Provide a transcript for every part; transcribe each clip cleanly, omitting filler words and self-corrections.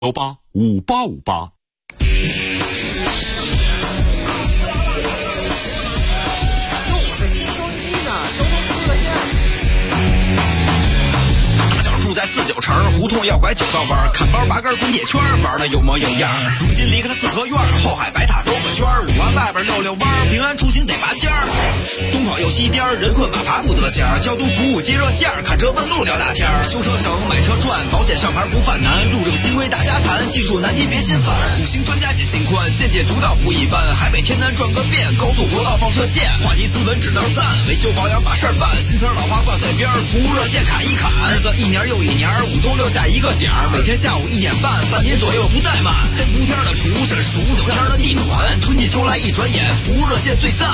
885858。 住在49城，胡同要拐9道弯，看包8根滚铁圈，玩的有模有样。如今离开了四合院，后海白塔兜个圈，5环外边溜溜弯，平安出行得拔尖儿。东跑又西颠，人困马乏不得闲。交通服务接热线，看车问路聊大天。修车省，买车赚，保险上牌不犯难。路政新规大家谈，技术难题别心烦。5星专家解心宽，见解独到不一般。海北天南转个遍，高速国道放射线，话题斯文只能赞。维修保养把事儿办，新词老话挂嘴边，服务热线砍一砍。日子一年又一年，5冬6夏一个点儿，每天下午1点半，半年左右不怠慢。先伏天的厨师，数9天的地暖，春季秋来一转眼，服务热线最赞。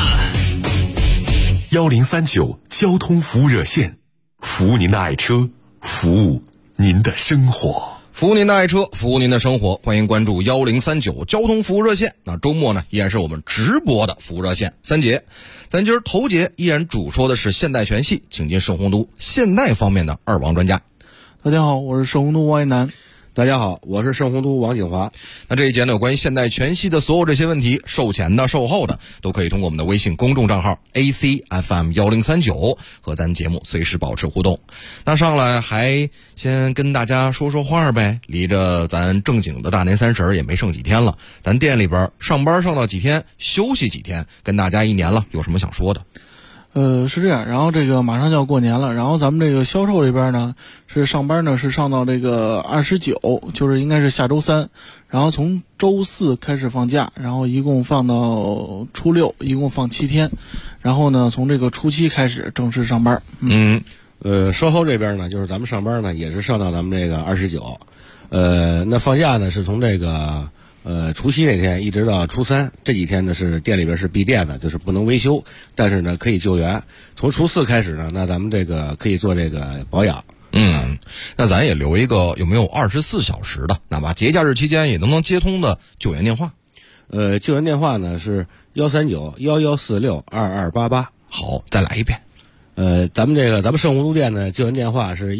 1039交通服务热线，服务您的爱车，服务您的生活。 服务您的爱车，服务您的生活，欢迎关注1039交通服务热线。那周末呢，依然是我们直播的服务热线3节。咱今儿头节依然主说的是现代全系，请进盛洪都现代方面的2王专家。 大家好，我是盛洪都王一楠。 大家好，我是盛洪都王景华。 那这一节呢，有关于现代全系的所有这些问题，售前的、售后的，都可以通过我们的微信公众账号 ACFM1039 和咱节目随时保持互动。那上来还先跟大家说说话呗，离着咱正经的大年30也没剩几天了，咱店里边上班上到几天，休息几天，跟大家一年了，有什么想说的？ 是这样，然后这个马上就要过年了，然后咱们这个销售这边呢，是上班呢是上到这个29，就是应该是下周3，然后从周4开始放假，然后一共放到初6，一共放7天，然后呢从这个初7开始正式上班。 售后这边呢，就是咱们上班呢也是上到咱们这个29，那放假呢是从这个除夕那天一直到初3，这几天呢是店里边是闭店的，就是不能维修，但是呢可以救援。从初4开始呢，那咱们这个可以做这个保养。 那咱也留一个有没有24小时的，哪怕节假日期间也能接通的救援电话。 救援电话呢是139-1146-2288。 好，再来一遍。 咱们盛洪都店的救援电话是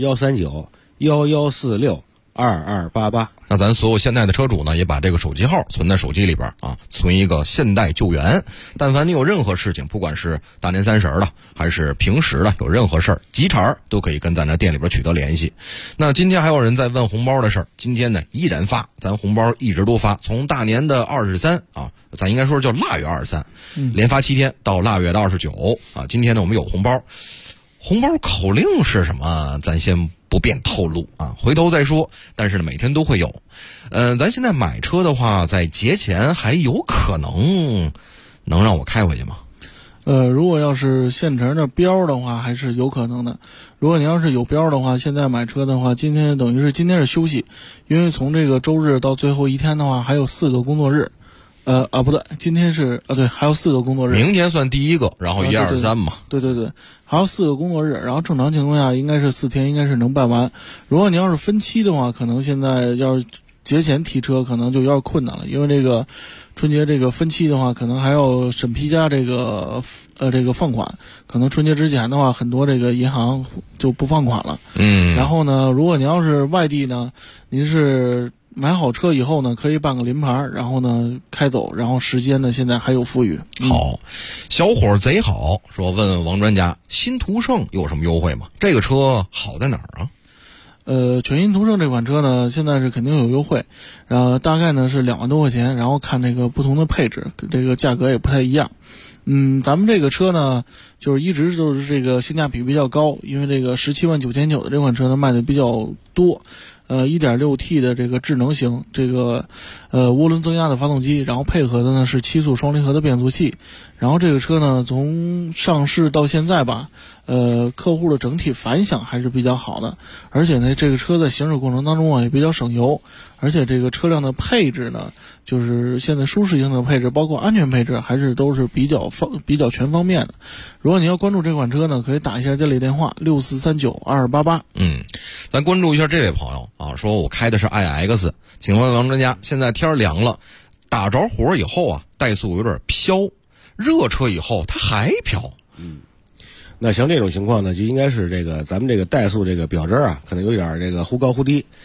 139-1146-2288。 那咱所有现代的车主呢，也把这个手机号存在手机里边啊，存一个现代救援。但凡你有任何事情，不管是大年30的还是平时的，有任何事儿急茬都可以跟咱这店里边取得联系。那今天还有人在问红包的事儿，今天呢依然发，咱红包一直都发，从大年的23啊，咱应该说叫腊月23，连发7天到腊月的29啊。今天呢我们有红包，红包口令是什么？咱先不便透露啊，回头再说。但是呢，每天都会有。咱现在买车的话，在节前还有可能能让我开回去吗？ 如果要是现成的标的话，还是有可能的。如果你要是有标的话，现在买车的话，今天是休息，因为从这个周日到最后一天的话，还有4个工作日。不对，今天是对，还有4个工作日。 明天算第一个，然后1、2、3嘛。 对，还有4个工作日，然后正常情况下应该是4天，应该是能办完。如果你要是分期的话，可能现在要是节前提车，可能就有点困难了，因为这个春节这个分期的话，可能还要审批加这个放款，可能春节之前的话，很多这个银行就不放款了。然后呢，如果你要是外地呢，您是买好车以后呢，可以办个临牌，然后呢开走，然后时间呢现在还有富裕。 好，小伙贼好说问王专家，新途胜有什么优惠吗？这个车好在哪儿啊？ 全新途胜这款车呢，现在是肯定有优惠，大概呢是2万多块钱，然后看这个不同的配置，这个价格也不太一样。咱们这个车呢，就是一直都是这个性价比比较高，因为这个17.9万的这款车呢卖的比较多。1.6T 的这个智能型，这个涡轮增压的发动机，然后配合的呢是7速双离合的变速器。然后这个车呢从上市到现在吧，客户的整体反响还是比较好的，而且呢这个车在行驶过程当中也比较省油，而且这个车辆的配置呢，就是现在舒适性的配置，包括安全配置，还是都是比较全方面的。如果你要关注这款车呢，可以打一下这类电话64392288。 咱关注一下这位朋友啊，说我开的是 iX， 请问王专家，现在天凉了，打着火以后啊，怠速有点飘，热车以后它还飘。 那像这种情况呢，就应该是这个咱们这个怠速这个表针啊，可能有点这个忽高忽低。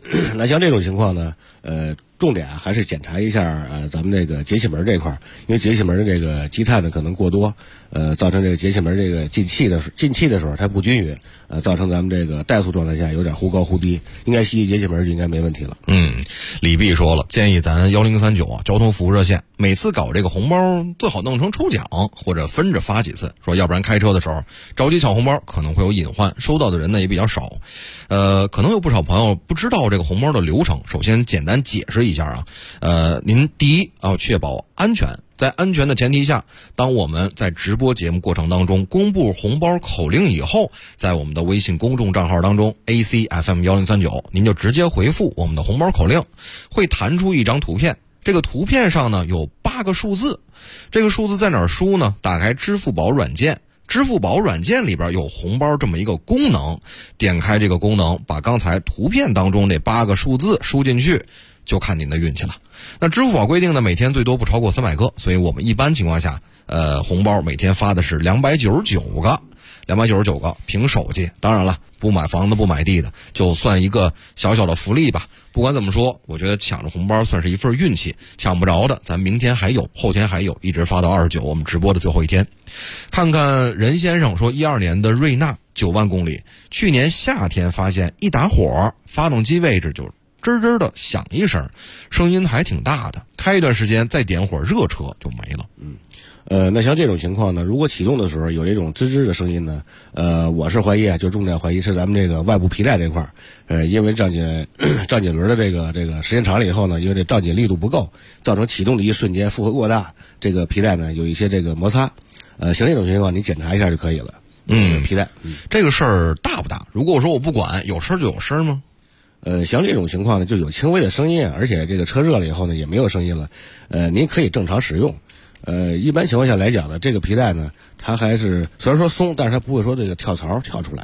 那像这种情况呢，重点还是检查一下咱们这个节气门这块，因为节气门的这个积碳呢可能过多，造成这个节气门这个进气的时候它不均匀，造成咱们这个怠速状态下有点忽高忽低，应该洗洗节气门就应该没问题了。 李碧说了，建议咱1039啊交通服务热线每次搞这个红包最好弄成抽奖，或者分着发几次，说要不然开车的时候着急抢红包可能会有隐患，收到的人呢也比较少。可能有不少朋友不知道这个红包的流程，首先简单解释一下啊。您第一要确保安全，在安全的前提下，当我们在直播节目过程当中公布红包口令以后，在我们的微信公众账号当中 ACFM1039，您就直接回复我们的红包口令，会弹出一张图片，这个图片上呢有8个数字，这个数字在哪儿输呢？打开支付宝软件，支付宝软件里边有红包这么一个功能，点开这个功能，把刚才图片当中那8个数字输进去，就看您的运气了。那支付宝规定呢，每天最多不超过300个，所以我们一般情况下，红包每天发的是299个凭手气。当然了，不买房子不买地的，就算一个小小的福利吧。不管怎么说，我觉得抢着红包算是一份运气，抢不着的咱明天还有，后天还有，一直发到29，我们直播的最后一天。看看任先生说，12年的瑞纳9万公里，去年夏天发现一打火，发动机位置就吱吱的响一声，声音还挺大的，开一段时间再点火热车就没了。 那像这种情况呢，如果启动的时候有这种吱吱的声音呢，我是怀疑就重点怀疑是咱们这个外部皮带这块因为胀紧轮的这个时间长了以后呢，因为这胀紧力度不够，造成启动的一瞬间负荷过大，这个皮带呢有一些这个摩擦，像这种情况你检查一下就可以了。皮带， 这个事儿大不大？如果我说我不管，有声就有声吗？ 像这种情况呢，就有轻微的声音，而且这个车热了以后呢，也没有声音了，您可以正常使用。一般情况下来讲呢，这个皮带呢，它还是虽然说松，但是它不会说这个跳槽跳出来。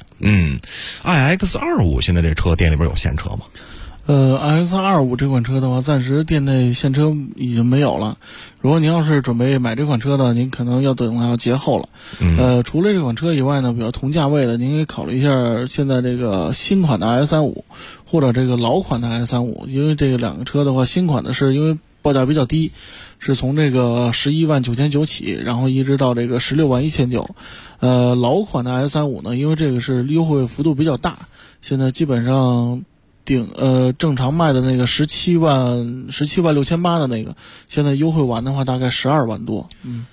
iX25 现在这车店里边有现车吗 ？iX25 这款车的话，暂时店内现车已经没有了。如果您要是准备买这款车呢，您可能要等到节后了。除了这款车以外呢，比如同价位的，您可以考虑一下现在这个新款的 iX35，或者这个老款的 iX35，因为这两个车的话，新款的是因为报价比较低，是从这个11万9,900起，然后一直到这个16万1,900。老款的 iX35 呢，因为这个是优惠幅度比较大，现在基本上正常卖的那个17万6,800的那个，现在优惠完的话大概12万多。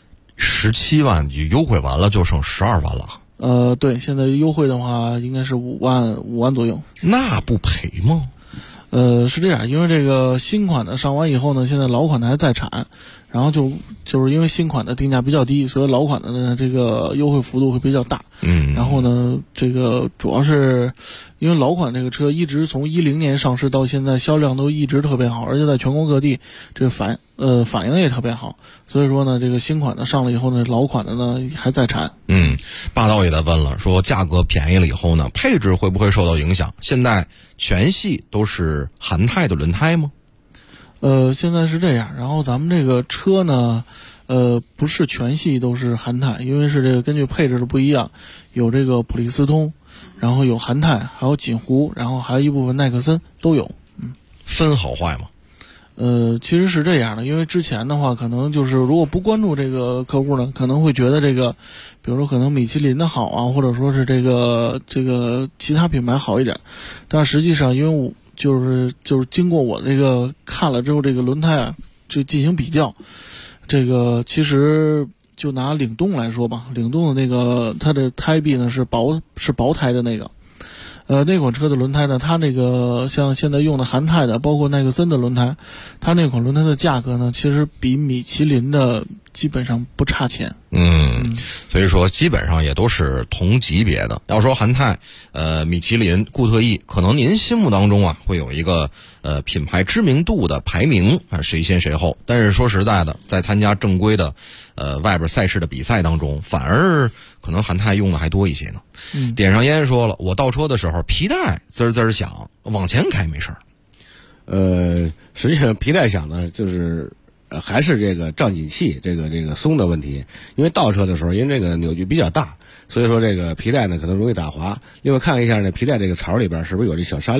17万优惠完了就剩12万了。 对，现在优惠的话应该是5万左右。 那不赔吗？ 是这样，因为这个新款的上完以后呢，现在老款的还在产，然后就是因为新款的定价比较低，所以老款的呢这个优惠幅度会比较大。然后呢，这个主要是因为老款这个车一直从10年上市到现在销量都一直特别好，而且在全国各地这个反应也特别好，所以说呢，这个新款的上了以后呢，老款的呢还在产。 霸道也在问了，说价格便宜了以后呢，配置会不会受到影响？现在全系都是韩泰的轮胎吗？ 现在是这样，然后咱们这个车呢，不是全系都是韩泰，因为是这个根据配置的不一样，有这个普利司通，然后有韩泰，还有锦湖，然后还有一部分耐克森都有。 分好坏吗？ 其实是这样的，因为之前的话，可能就是如果不关注这个客户呢，可能会觉得这个，比如说可能米其林的好啊，或者说是这个其他品牌好一点，但实际上因为我就是经过我这个看了之后，这个轮胎啊，就进行比较，这个其实就拿领动来说吧，领动的那个它的胎壁呢是薄胎的那个。那款车的轮胎呢，它那个像现在用的韩泰的，包括耐克森的轮胎，它那款轮胎的价格呢，其实比米其林的基本上不差钱。 所以说基本上也都是同级别的。要说韩泰、米其林、固特异，可能您心目当中啊会有一个品牌知名度的排名啊，谁先谁后。但是说实在的，在参加正规的外边赛事的比赛当中，反而可能韩泰用的还多一些呢。点上烟说了，我倒车的时候皮带滋滋响，往前开没事儿。 实际上皮带响呢，就是还是这个胀紧器这个松的问题。因为倒车的时候，因为这个扭矩比较大，所以说这个皮带呢可能容易打滑。另外看一下呢，皮带这个槽里边是不是有这小沙粒儿？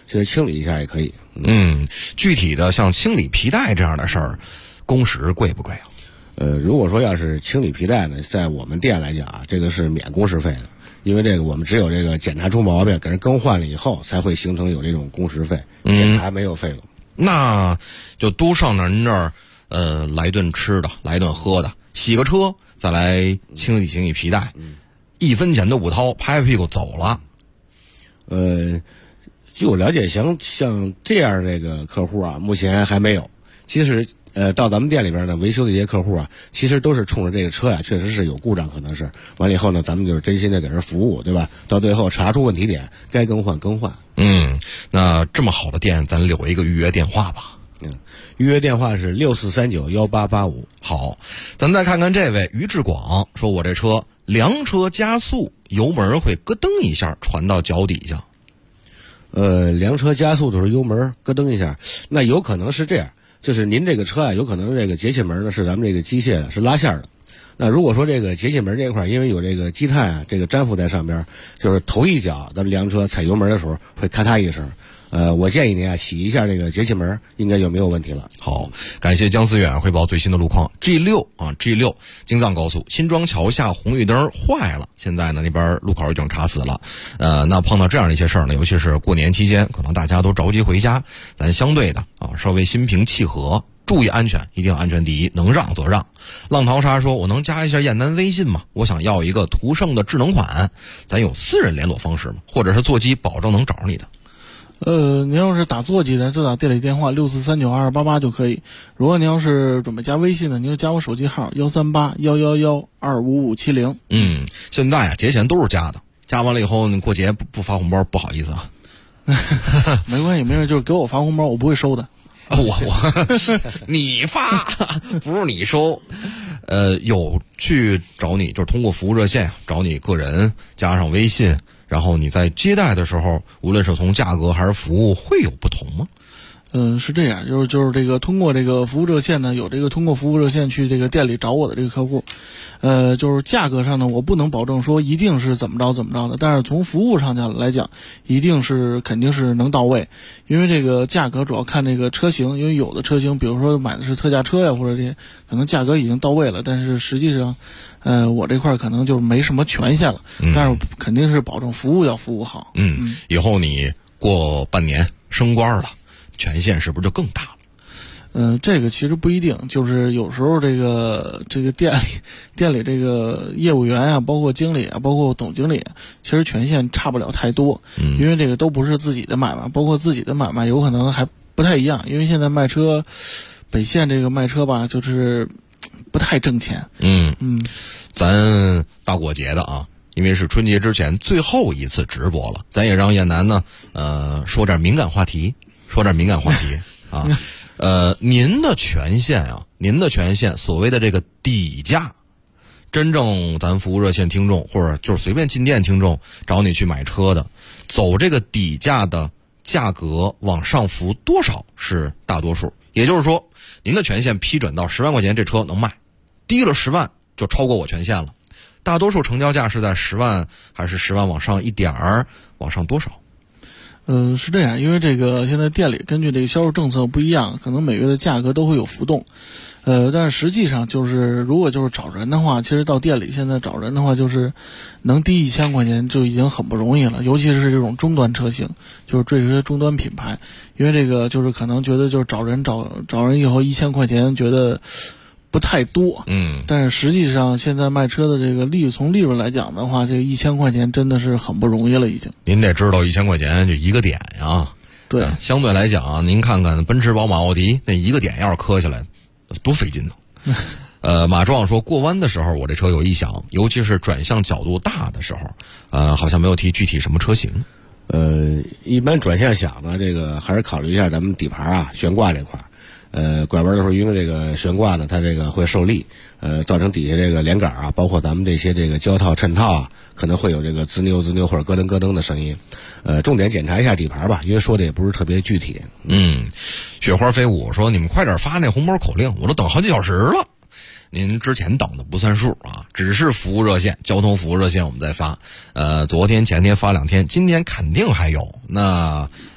其实清理一下也可以。 具体的像清理皮带这样的事儿，工时贵不贵啊？ 如果说要是清理皮带呢，在我们店来讲啊，这个是免工时费的，因为这个我们只有这个检查出毛病，给人更换了以后，才会形成有这种工时费，检查没有费用。 那就都上您这儿，来顿吃的，来顿喝的，洗个车，再来清理皮带，1分钱都不掏，拍拍屁股走了。 据我了解，像这样这个客户啊，目前还没有。其实到咱们店里边呢，维修的一些客户啊，其实都是冲着这个车呀，确实是有故障，可能是完了以后呢，咱们就是真心的给人服务，对吧？到最后查出问题点，该更换更换。 那这么好的店，咱留一个预约电话吧。 预约电话是64391885。 好，咱再看看这位于志广说，我这车凉车加速，油门会咯噔一下传到脚底下。 凉车加速的时候油门咯噔一下，那有可能是这样，就是您这个车啊，有可能这个节气门呢是咱们这个机械的，是拉线的。那如果说这个节气门这块因为有这个积碳啊，这个粘附在上边，就是头一脚咱们凉车踩油门的时候会咔嗒一声。我建议您啊，洗一下这个节气门，应该就没有问题了。 好，感谢江思远汇报最新的路况。G6 京藏高速新庄桥下红绿灯坏了，现在呢那边路口已经查死了。那碰到这样的一些事儿呢，尤其是过年期间，可能大家都着急回家，咱相对的稍微心平气和，注意安全，一定安全第一，能让则让。浪淘沙说，我能加一下燕南微信吗？我想要一个途胜的智能款，咱有私人联络方式吗？或者是座机保证能找着你的？ 您要是打座机的，就打店里电话64392288就可以。如果您要是准备加微信的，您就加我手机号13811125570。 现在啊，节前都是加的，加完了以后，你过节不发红包不好意思啊。 没关系，没事，就是给我发红包，我不会收的。 你发不是你收。有去找你，就是通过服务热线找你个人，加上微信。然后你在接待的时候，无论是从价格还是服务，会有不同吗？ 是这样，就是这个通过这个服务热线呢，有这个通过服务热线去这个店里找我的这个客户，就是价格上呢，我不能保证说一定是怎么着的，但是从服务上来讲，肯定是能到位，因为这个价格主要看这个车型，因为有的车型，比如说买的是特价车呀，或者这些，可能价格已经到位了，但是实际上，我这块可能就没什么权限了，但是肯定是保证服务要服务好。 以后你过半年升官了，权限是不是就更大了？ 这个其实不一定，就是有时候这个店里这个业务员啊，包括经理啊，包括总经理，其实权限差不了太多，因为这个都不是自己的买卖，包括自己的买卖有可能还不太一样，因为现在卖车，北线这个卖车吧，就是不太挣钱。 咱大过节的啊，因为是春节之前最后一次直播了，咱也让燕南呢，说点敏感话题啊。您的权限啊，所谓的这个底价，真正咱服务热线听众或者就是随便进店听众找你去买车的，走这个底价的价格往上浮多少是大多数，也就是说，您的权限批准到10万块钱这车能卖，低了10万就超过我权限了。大多数成交价是在10万还是10万往上一点儿，往上多少？ 是这样，因为这个现在店里根据这个销售政策不一样，可能每月的价格都会有浮动。但是实际上就是如果就是找人的话，其实到店里现在找人的话，就是能低1000块钱就已经很不容易了，尤其是这种终端车型，就是追随终端品牌，因为这个就是可能觉得就是找人以后1000块钱觉得不太多，但是实际上现在卖车的这个从利润来讲的话，这1000块钱真的是很不容易了，已经。您得知道1000块钱就一个点呀， 对， 相对来讲啊，您看看奔驰、宝马、奥迪那一个点要是磕下来，多费劲呢。马壮说，过弯的时候我这车有异响，尤其是转向角度大的时候，好像没有提具体什么车型。 一般转向响呢，这个还是考虑一下咱们底盘啊、悬挂这块。拐弯的时候，因为这个悬挂呢，它这个会受力，造成底下这个连杆啊，包括咱们这些这个胶套、衬套啊，可能会有这个滋扭或者咯噔咯噔的声音。重点检查一下底盘吧，因为说的也不是特别具体。 雪花飞舞说，你们快点发那红包口令，我都等好几小时了。您之前等的不算数啊，只是服务热线、交通服务热线我们在发。昨天、前天发2天，今天肯定还有。那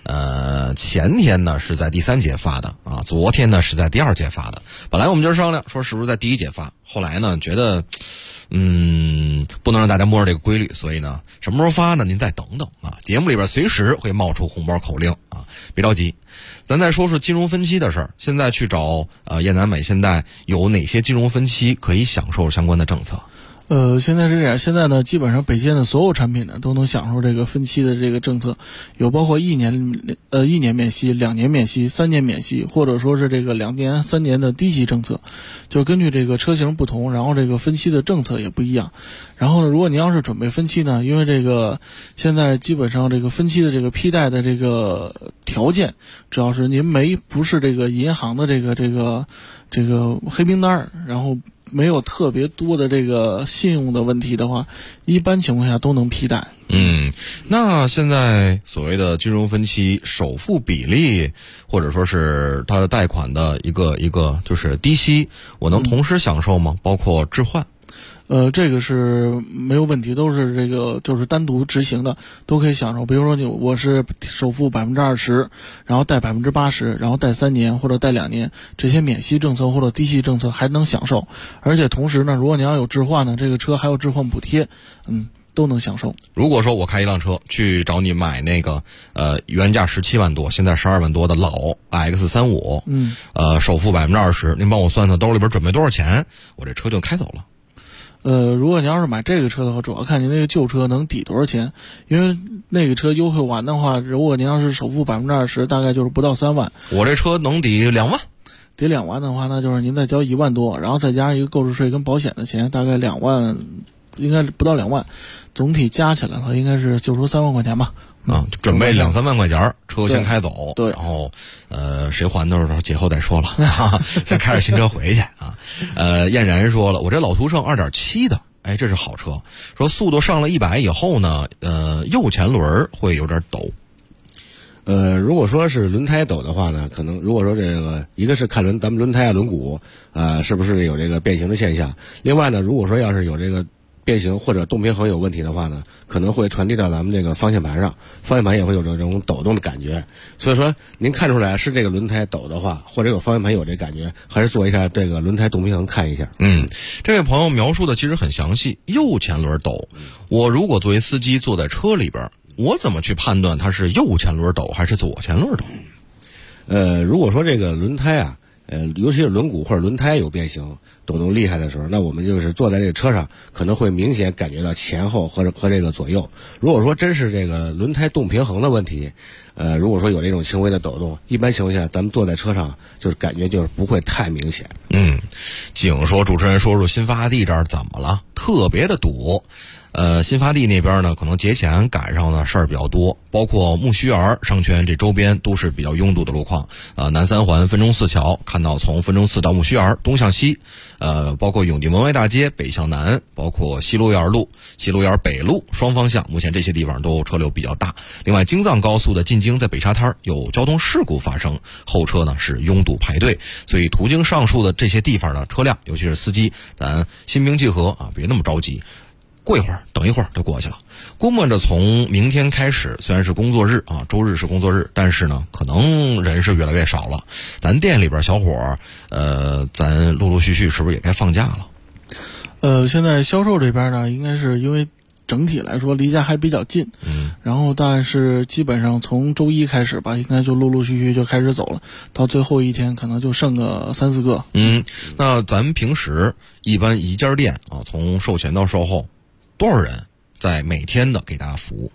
前天呢是在第3节发的啊，昨天呢是在第2节发的。本来我们就商量说是不是在第1节发，后来呢觉得不能让大家摸着这个规律，所以呢什么时候发呢？您再等等啊，节目里边随时会冒出红包口令啊，别着急。咱再说说金融分期的事儿。现在去找燕南美现代有哪些金融分期可以享受相关的政策？ 现在是这样，现在呢，基本上北建的所有产品呢都能享受这个分期的这个政策，有包括1年免息、2年免息、3年免息，或者说是这个2年、3年的低息政策，就根据这个车型不同，然后这个分期的政策也不一样。然后呢，如果您要是准备分期呢，因为这个现在基本上这个分期的这个批贷的这个条件，只要是您不是这个银行的这个黑名单，然后没有特别多的这个信用的问题的话，一般情况下都能批贷。 那现在所谓的金融分期首付比例，或者说是它的贷款的一个就是低息，我能同时享受吗？包括置换？ 这个是没有问题，都是这个就是单独执行的，都可以享受。比如说我是首付20%，然后贷80%，然后贷3年或者贷2年，这些免息政策或者低息政策还能享受。而且同时呢，如果你要有置换呢，这个车还有置换补贴，都能享受。 如果说我开一辆车去找你买那个原价17万多，现在12万多的老 X35，首付20%，您帮我算算兜里边准备多少钱，我这车就开走了。 如果你要是买这个车的话，主要看您那个旧车能抵多少钱，因为那个车优惠完的话，如果您要是首付20%，大概就是不到3万。 我这车能抵2万。 抵2万的话，那就是您再交1万多，然后再加上一个购置税跟保险的钱，大概2万，应该不到2万，总体加起来的话，应该是就说3万块钱吧。 准备2-3万块钱，车先开走， 对， 然后谁还的时候节后再说了，先开着新车回去啊。燕然说了，我这老途胜2.7的，这是好车，说速度上了100以后呢，右前轮会有点抖。 如果说是轮胎抖的话呢，可能如果说这个一个是看咱们轮胎轮毂是不是有这个变形的现象，另外呢，如果说要是有这个变形或者动平衡有问题的话呢，可能会传递到咱们这个方向盘上，方向盘也会有这种抖动的感觉。所以说您看出来是这个轮胎抖的话，或者有方向盘有这感觉，还是做一下这个轮胎动平衡看一下。 这位朋友描述的其实很详细，右前轮抖，我如果作为司机坐在车里边，我怎么去判断它是右前轮抖还是左前轮抖？ 如果说这个轮胎尤其是轮毂或者轮胎有变形抖动厉害的时候，那我们就是坐在这个车上可能会明显感觉到前后和这个左右。如果说真是这个轮胎动平衡的问题，如果说有这种轻微的抖动，一般情况下咱们坐在车上就是感觉就是不会太明显。 景说，主持人说说新发地这儿怎么了？特别的堵。新发地那边呢，可能节前赶上的事儿比较多，包括木樨园、商圈这周边都是比较拥堵的路况。南三环分钟寺桥看到从分钟寺到木樨园东向西，包括永定门外大街北向南，包括西路园路、西路园北路双方向，目前这些地方都车流比较大。另外，京藏高速的进京在北沙滩有交通事故发生，后车呢是拥堵排队，所以途经上述的这些地方的车辆，尤其是司机，咱心平气和别那么着急。过一会儿，等一会儿就过去了。估摸着从明天开始，虽然是工作日周日是工作日，但是呢，可能人是越来越少了。咱店里边小伙咱陆陆续续是不是也该放假了？ 现在销售这边呢，应该是因为整体来说离家还比较近，然后但是基本上从周一开始吧，应该就陆陆续续就开始走了，到最后一天可能就剩个3-4个。 那咱们平时一般一家店从售前到售后，多少人在每天的给大家服务？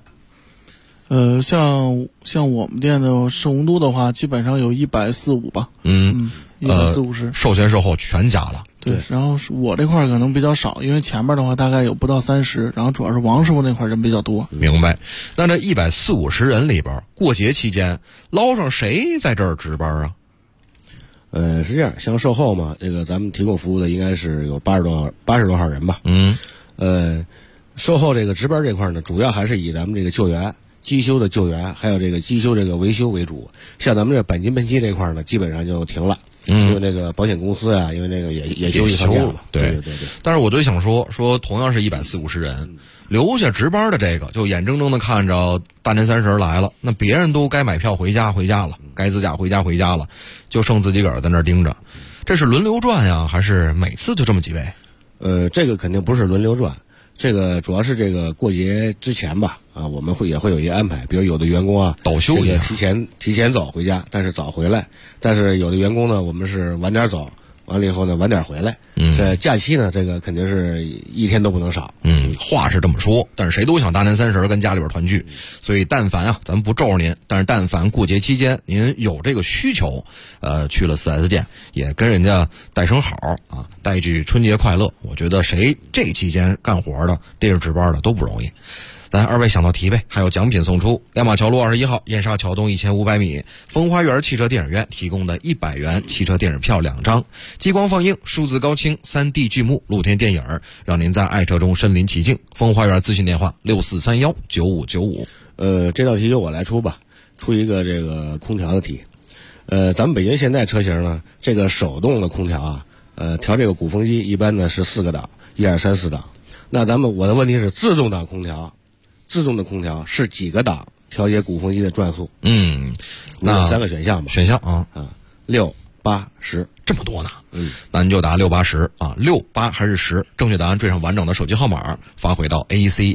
像我们店的盛洪都的话，基本上有140-150吧。140-150。 售前售后全加了。 对，然后我这块可能比较少，因为前面的话大概有不到30，然后主要是王师傅那块人比较多。 明白。那这140-150人里边，过节期间捞上谁在这儿值班啊？ 是这样，像售后嘛，这个咱们提供服务的应该是有80多号人吧。售后这个值班这块呢，主要还是以咱们这个救援、机修的救援，还有这个机修这个维修为主。像咱们这钣金喷漆这块呢，基本上就停了。 因为那个保险公司啊，因为那个也休息放假了，对。但是我就想说，同样是140人，留下值班的这个，就眼睁睁的看着大年30来了，那别人都该买票回家了，该自驾回家了，就剩自己个儿在那儿盯着。这是轮流转呀，还是每次就这么几位？ 这个肯定不是轮流转，这个主要是这个过节之前吧，我们也会有一些安排，比如有的员工啊倒休一下，提前走回家，但是早回来；但是有的员工呢，我们是晚点走，完了以后呢晚点回来。在假期呢，这个肯定是一天都不能少。 话是这么说，但是谁都想大年30跟家里边团聚，所以但凡咱们不咒着您，但是但凡过节期间您有这个需求，去了 4S 店也跟人家带声好啊，带一句春节快乐。我觉得谁这期间干活的、逮着值班的都不容易。咱二位想到题呗，还有奖品送出。亮马桥路21号燕莎桥东1500米风花园汽车电影院提供的100元汽车电影票2张，激光放映、数字高清、3D 剧目、露天电影，让您在爱车中身临其境。风花园咨询电话64319595。 这道题由我来出吧，出一个这个空调的题。咱们北京现代车型呢，这个手动的空调啊，调这个鼓风机一般呢是4个档，1、2、3、4档。那我的问题是自动的空调是几个档调节鼓风机的转速？那3个选项吧。 选项 6、8、10， 这么多呢？那您就答6、8、10啊，6、8还是10？正确答案缀上完整的手机号码，发回到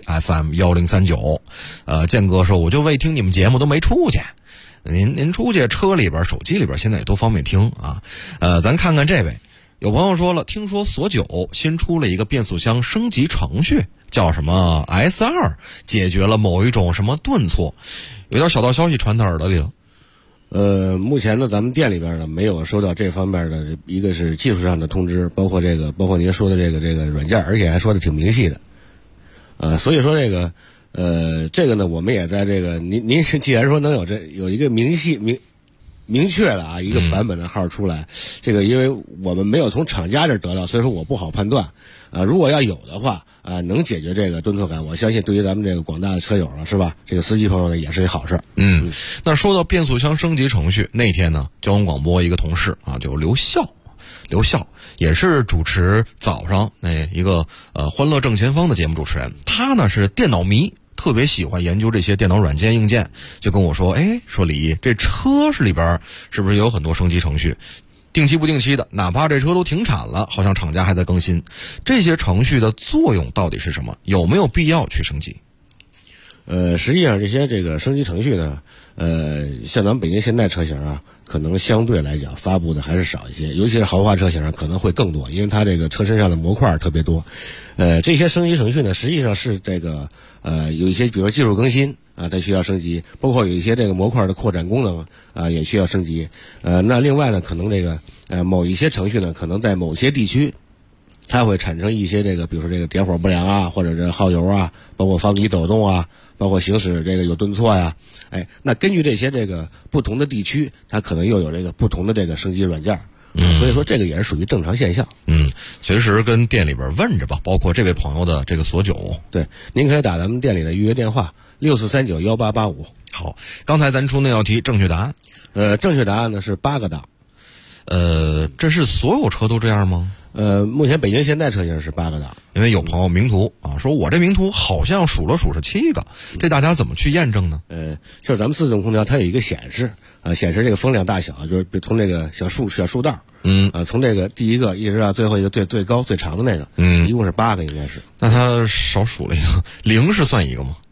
ACFM1039。建哥说，我就为听你们节目都没出去。您出去车里边、手机里边现在也都方便听啊。咱看看这位。有朋友说了，听说索9新出了一个变速箱升级程序，叫什么 S2， 解决了某一种什么顿挫，有点小道消息传到耳朵里了。 目前呢，咱们店里边呢没有收到这方面的一个是技术上的通知，包括您说的这个软件，而且还说的挺明细的。所以说这个呢，我们也在这个您既然说能有一个明确的一个版本的号出来，这个因为我们没有从厂家这儿得到，所以说我不好判断。如果要有的话，能解决这个顿挫感，我相信对于咱们这个广大的车友了，是吧？这个司机朋友呢，也是一好事。 那说到变速箱升级程序，那天呢，交通广播一个同事就刘笑也是主持早上那一个欢乐正前方的节目主持人，他呢是电脑迷。特别喜欢研究这些电脑软件硬件，就跟我说，说李，这车里边是不是有很多升级程序？定期不定期的，哪怕这车都停产了，好像厂家还在更新。这些程序的作用到底是什么？有没有必要去升级？ 实际上这个升级程序呢，像咱们北京现代车型啊，可能相对来讲发布的还是少一些，尤其是豪华车型啊，可能会更多，因为它这个车身上的模块特别多。这些升级程序呢，实际上是这个有一些，比如说技术更新它需要升级，包括有一些这个模块的扩展功能也需要升级。那另外呢，可能这个某一些程序呢，可能在某些地区。它会产生一些比如说这个点火不良或者是耗油包括发动机抖动包括行驶这个有顿挫那根据这些不同的地区，它可能又有这个不同的这个升级软件。所以说这个也是属于正常现象。 随时跟店里边问着吧，包括这位朋友的这个索9。 对，您可以打咱们店里的预约电话64391885。 好，刚才咱出那道题正确答案。 正确答案呢是8个档。 这是所有车都这样吗？ 目前北京现代车型是8个档， 因为有朋友名图说我这名图好像数了是7个，这大家怎么去验证呢？ 就是咱们自动空调它有一个显示显示这个风量大小，就是从这个小树道，从这个第一个一直到最后一个最高最长的那个，一共是8个应该是。 那他少数了一个，0是算一个吗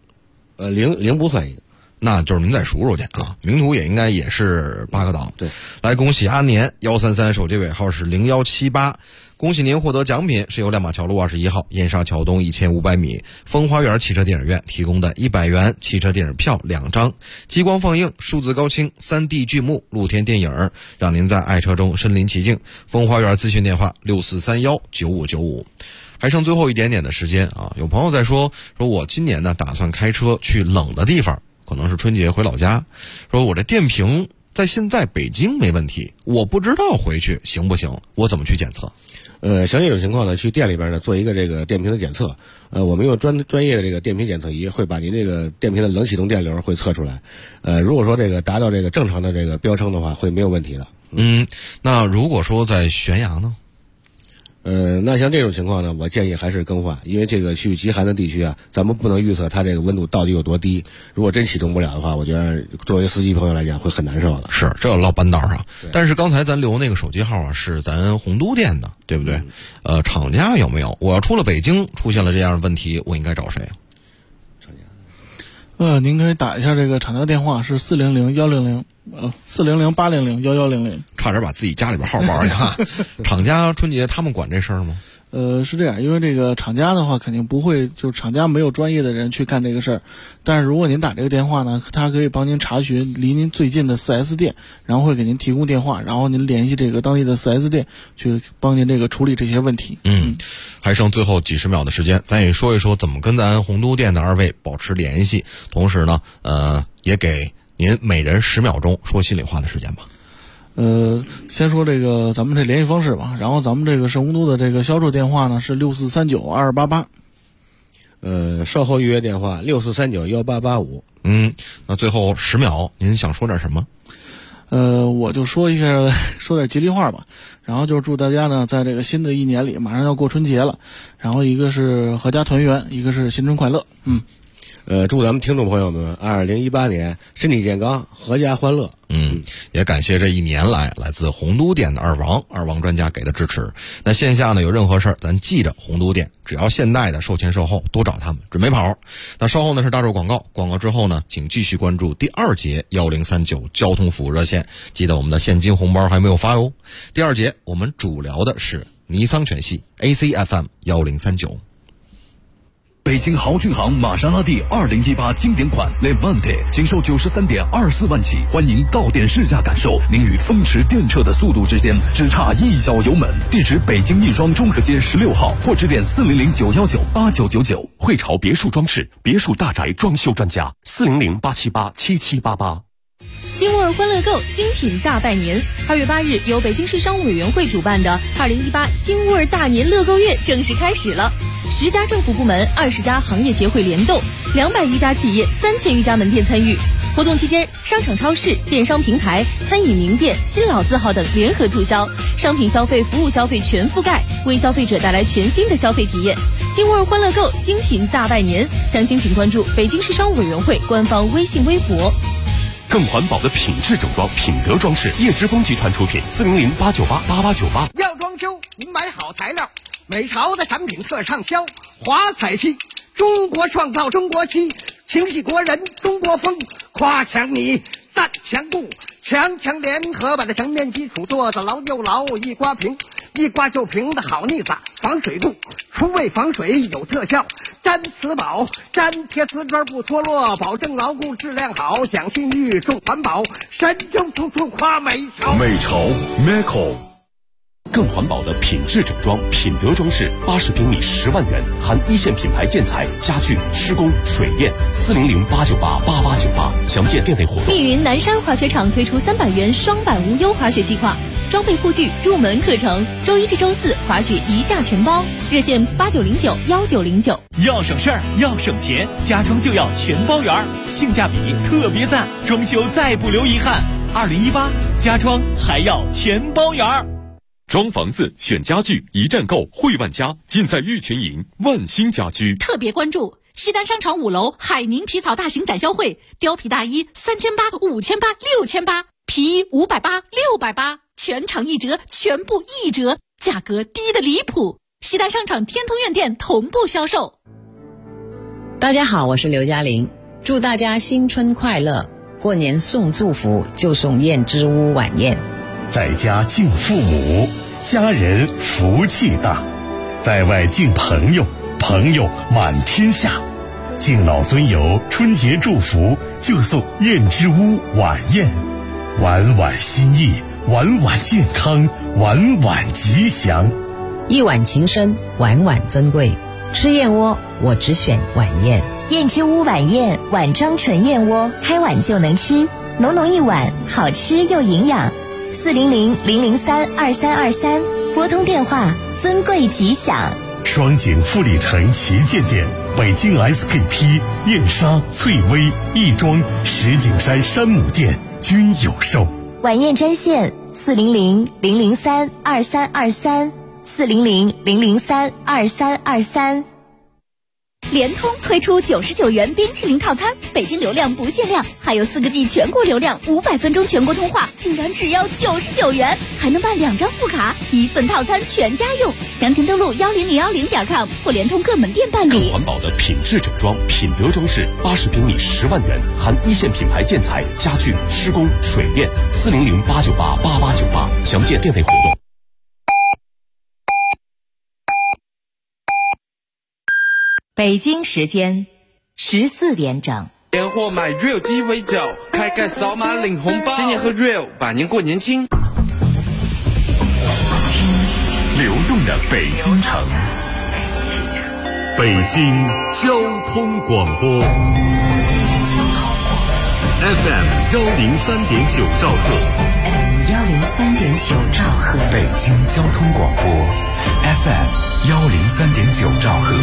？0不算一个。 那就是您再数数去名图也应该也是8个档。 对， 来恭喜阿年133，手机尾号是0178，恭喜您获得奖品，是由亮马桥路21号燕莎桥东1500米风花园汽车电影院提供的100元汽车电影票2张，激光放映、数字高清、3D 剧目、露天电影，让您在爱车中身临其境。风花园咨询电话64319595。还剩最后一点点的时间有朋友在说我今年呢打算开车去冷的地方，可能是春节回老家，说我这电瓶在现在北京没问题，我不知道回去行不行，我怎么去检测？ 像这种情况呢，去店里边呢做一个这个电瓶的检测。我们用专业的这个电瓶检测仪，会把您这个电瓶的冷启动电流会测出来。如果说这个达到这个正常的这个标称的话，会没有问题的。 那如果说在悬崖呢？ 那像这种情况呢，我建议还是更换，因为这个去极寒的地区啊，咱们不能预测它这个温度到底有多低。如果真启动不了的话，我觉得作为司机朋友来讲会很难受的。 是，这落半道上。但是刚才咱留那个手机号啊，是咱洪都店的，对不对？厂家有没有？我要出了北京出现了这样的问题，我应该找谁啊？ 您可以打一下这个厂家电话是400-100，400-800-1100， 差点把自己家里边号报一下。厂家春节他们管这事儿吗？ 是这样，因为这个厂家的话肯定不会，就是厂家没有专业的人去干这个事儿。但是如果您打这个电话呢，他可以帮您查询离您最近的 4S 店，然后会给您提供电话，然后您联系这个当地的 4S 店去帮您这个处理这些问题。 还剩最后几十秒的时间，咱也说一说怎么跟咱洪都店的二位保持联系，同时呢，也给您每人10秒钟说心里话的时间吧。 先说这个咱们这联系方式吧，然后咱们这个是洪都的这个销售电话呢是64392288， 售后预约电话64391885。 那最后10秒，您想说点什么？ 我就说点吉利话吧，然后就是祝大家呢，在这个新的一年里，马上要过春节了，然后一个是阖家团圆，一个是新春快乐。 祝咱们听众朋友们2018年身体健康，阖家欢乐。 也感谢这一年来自洪都店的二王专家给的支持。那线下呢有任何事儿，咱记着洪都店，只要现代的售前售后都找他们，准没跑。那稍后呢是大洲广告之后呢，请继续关注第2节1039交通服务热线，记得我们的现金红包还没有发哟。第2节我们主聊的是尼桑全系 ACFM 1039。 北京豪骏行玛莎拉蒂2018经典款 Levante 仅售93.24万起，欢迎到店试驾感受，您与风驰电掣的速度之间只差一脚油门。地址北京亦庄中和街16号，或致电400-919-8999。 汇潮别墅装饰，别墅大宅装修专家，400-878-7788。 金沃尔欢乐购精品大拜年，2月8日由北京市商务委员会主办的2018金沃尔大年乐购月正式开始了。10家政府部门、20家行业协会联动，200余家企业、3000余家门店参与。活动期间，商场、超市、电商平台、餐饮名店、新老字号等联合促销，商品消费、服务消费全覆盖，为消费者带来全新的消费体验。金沃尔欢乐购精品大拜年，详情请关注北京市商务委员会官方微信微博。 更环保的品质整装，品德装饰，叶之峰集团出品，400-898-8898。 要装修，您买好材料，美潮的产品特畅销，华彩漆，中国创造中国漆，情系国人中国风，夸强你，赞强固，强强联合把这墙面基础做得牢又牢，一刮平，一刮就平的好腻子，防水度，除味防水有特效，粘瓷宝，粘贴瓷砖不脱落，保证牢固质量好，讲信誉重环保，神州处处夸美潮。 美潮 Meco。 更环保的品质整装，品德装饰，80平米10万元，含一线品牌建材、家具、施工、水电，400-898-8898，详见店内活动。 密云南山滑雪场推出300元双板无忧滑雪计划，装备护具、入门课程，周1至周4滑雪一价全包，热线8909-1909。 要省事儿，要省钱，家装就要全包圆，性价比特别赞，装修再不留遗憾。2018家装还要全包圆。 装房子选家具，一站购汇万家，尽在玉群营万兴家居。 特别关注西单商场5楼海宁皮草大型展销会，貂皮大衣3800、5800、6800，皮衣580、680，全场一折，全部一折，价格低得离谱。西单商场天通苑店同步销售。 大家好，我是刘嘉玲，祝大家新春快乐！过年送祝福就送燕之屋晚宴。 在家敬父母，家人福气大；在外敬朋友，朋友满天下。敬老尊友春节祝福就送燕之屋晚宴，晚晚心意，晚晚健康，晚晚吉祥。 一碗情深，晚晚尊贵。吃燕窝我只选晚宴。 燕之屋晚宴，碗装纯燕窝，开碗就能吃，浓浓一碗，好吃又营养。400-003-2323，拨通电话，尊贵吉祥。 双井富力城旗舰店、北京 SKP、燕莎、翠微、亦庄、石景山山姆店均有售。 晚宴专线400-003-2323，400-003-2323。 联通推出99元冰淇淋套餐，北京流量不限量，还有4个 G 全国流量，500分钟全国通话，竟然只要99元，还能办2张副卡，1份套餐全家用。详情登录10010.com 或联通各门店办理。 更环保的品质整装，品德装饰，80平米10万元，含一线品牌建材、家具、施工、水电，400-898-8898，详见店内活动。 北京时间14点整。 年货买 Real 鸡尾酒，开盖扫码领红包，新年和 Real 百年过年轻。 流动的北京城，北京交通广播 FM 103.9兆赫 103.9兆赫， 北京交通广播 FM 103.9兆赫。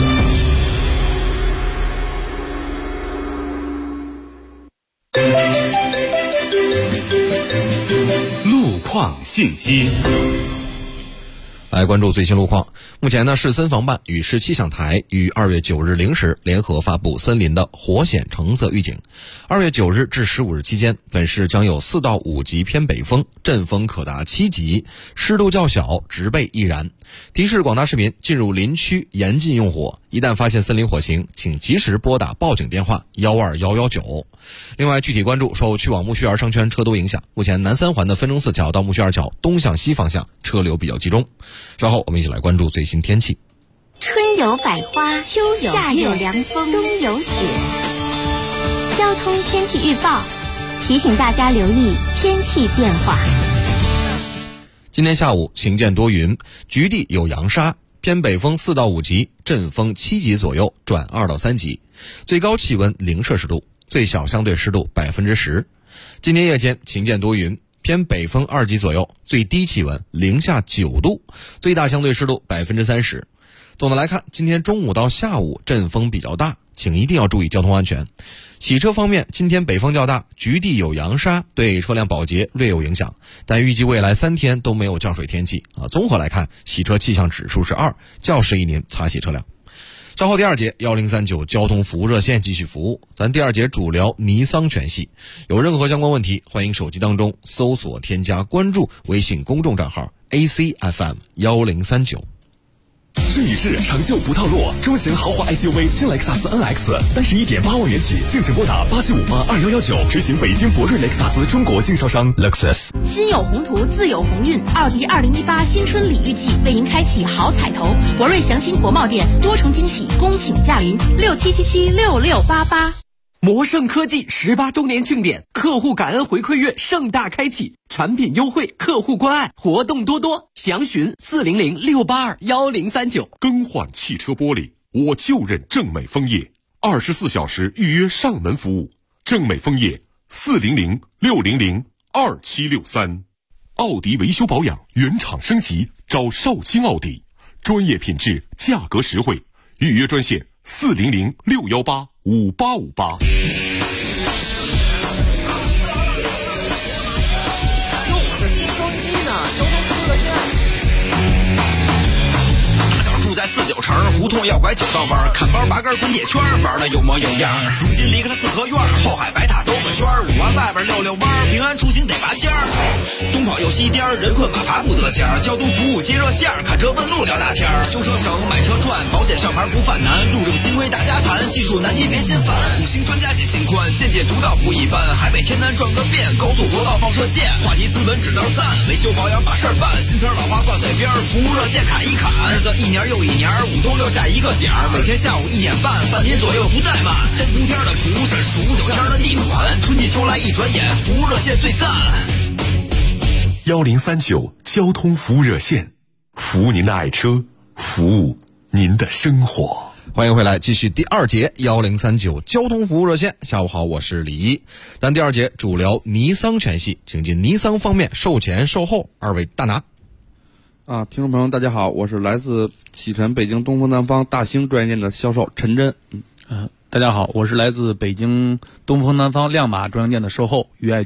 路况信息。 来关注最新路况。目前呢，市森防办与市气象台于2月9日0时联合发布森林的火险橙色预警。2月9日至15日期间，本市将有4到5级偏北风，阵风可达7级，湿度较小，植被易燃。提示广大市民进入林区严禁用火，一旦发现森林火情，请及时拨打报警电话12119。另外，具体关注受去往木樨园商圈车多影响，目前南3环的分钟寺桥到木樨园桥东向西方向车流比较集中。稍后我们一起来关注最新天气。 春有百花，秋有夏有凉风，冬有雪。交通天气预报提醒大家留意天气变化。 今天下午晴间多云，局地有扬沙，偏北风4到5级，阵风7级左右转2到3级，最高气温0摄氏度，最小相对湿度10%。今天夜间晴间多云，偏北风2级左右，最低气温零下9度，最大相对湿度30%。总的来看，今天中午到下午阵风比较大，请一定要注意交通安全。洗车方面，今天北风较大，局地有扬沙，对车辆保洁略有影响，但预计未来3天都没有降水天气啊。综合来看，洗车气象指数是2，较适宜您擦洗车辆。稍后第2节1039交通服务热线继续服务，咱第2节主聊尼桑全系。有任何相关问题，欢迎手机当中搜索添加关注微信公众账号 ACFM 1039。 试一试，成就不套路。中型豪华 SUV 新雷克萨斯 NX 31.8万元起，敬请拨打87582119，执行北京博瑞雷克萨斯中国经销商 Lexus。 心有宏图，自有鸿运。奥迪2018新春礼遇季为您开启好彩头，博瑞祥兴国贸店多重惊喜，恭请驾临67776688。 魔盛科技18周年庆典，客户感恩回馈月盛大开启，产品优惠，客户关爱，活动多多，详询400-682-1039。 更换汽车玻璃，我就认正美枫叶，24小时预约上门服务。正美枫叶400-600-2763。奥迪维修保养原厂升级，找少卿奥迪，专业品质，价格实惠，预约专线400-618-5858。 住在49城，胡同要拐9道弯，看包拔根滚铁圈，玩的有模有样。如今离开了四合院，后海白塔兜个圈，5环外边溜溜弯，平安出行得拔尖儿。东跑又西颠，人困马乏不得闲，交通服务接热线，看车问路聊大天。修车省，买车赚，保险上牌不犯难，路正新规大家谈，技术难题别心烦。5星专家解心宽，见解独到不一般，海北天南转个遍，高速国道放射线，话题斯文只道赞，维修保养把事儿办，新词老话挂嘴边，服务热线砍一砍，日子一年又一年，5冬6夏一个点儿，每天下午1点半，半天左右不怠慢。3伏天的蒲是数9天的地暖，春季秋来一转眼，服务热线最赞。 1039交通服务热线，服务您的爱车，服务您的生活。 欢迎回来，继续第2节1039交通服务热线。下午好，我是李一。咱第2节主聊尼桑全系，请进尼桑方面售前售后2位大拿。 听众朋友大家好，我是来自启辰北京东风南方大兴专业店的销售陈真。 大家好，我是来自北京东风南方亮马专营店的售后于爱军。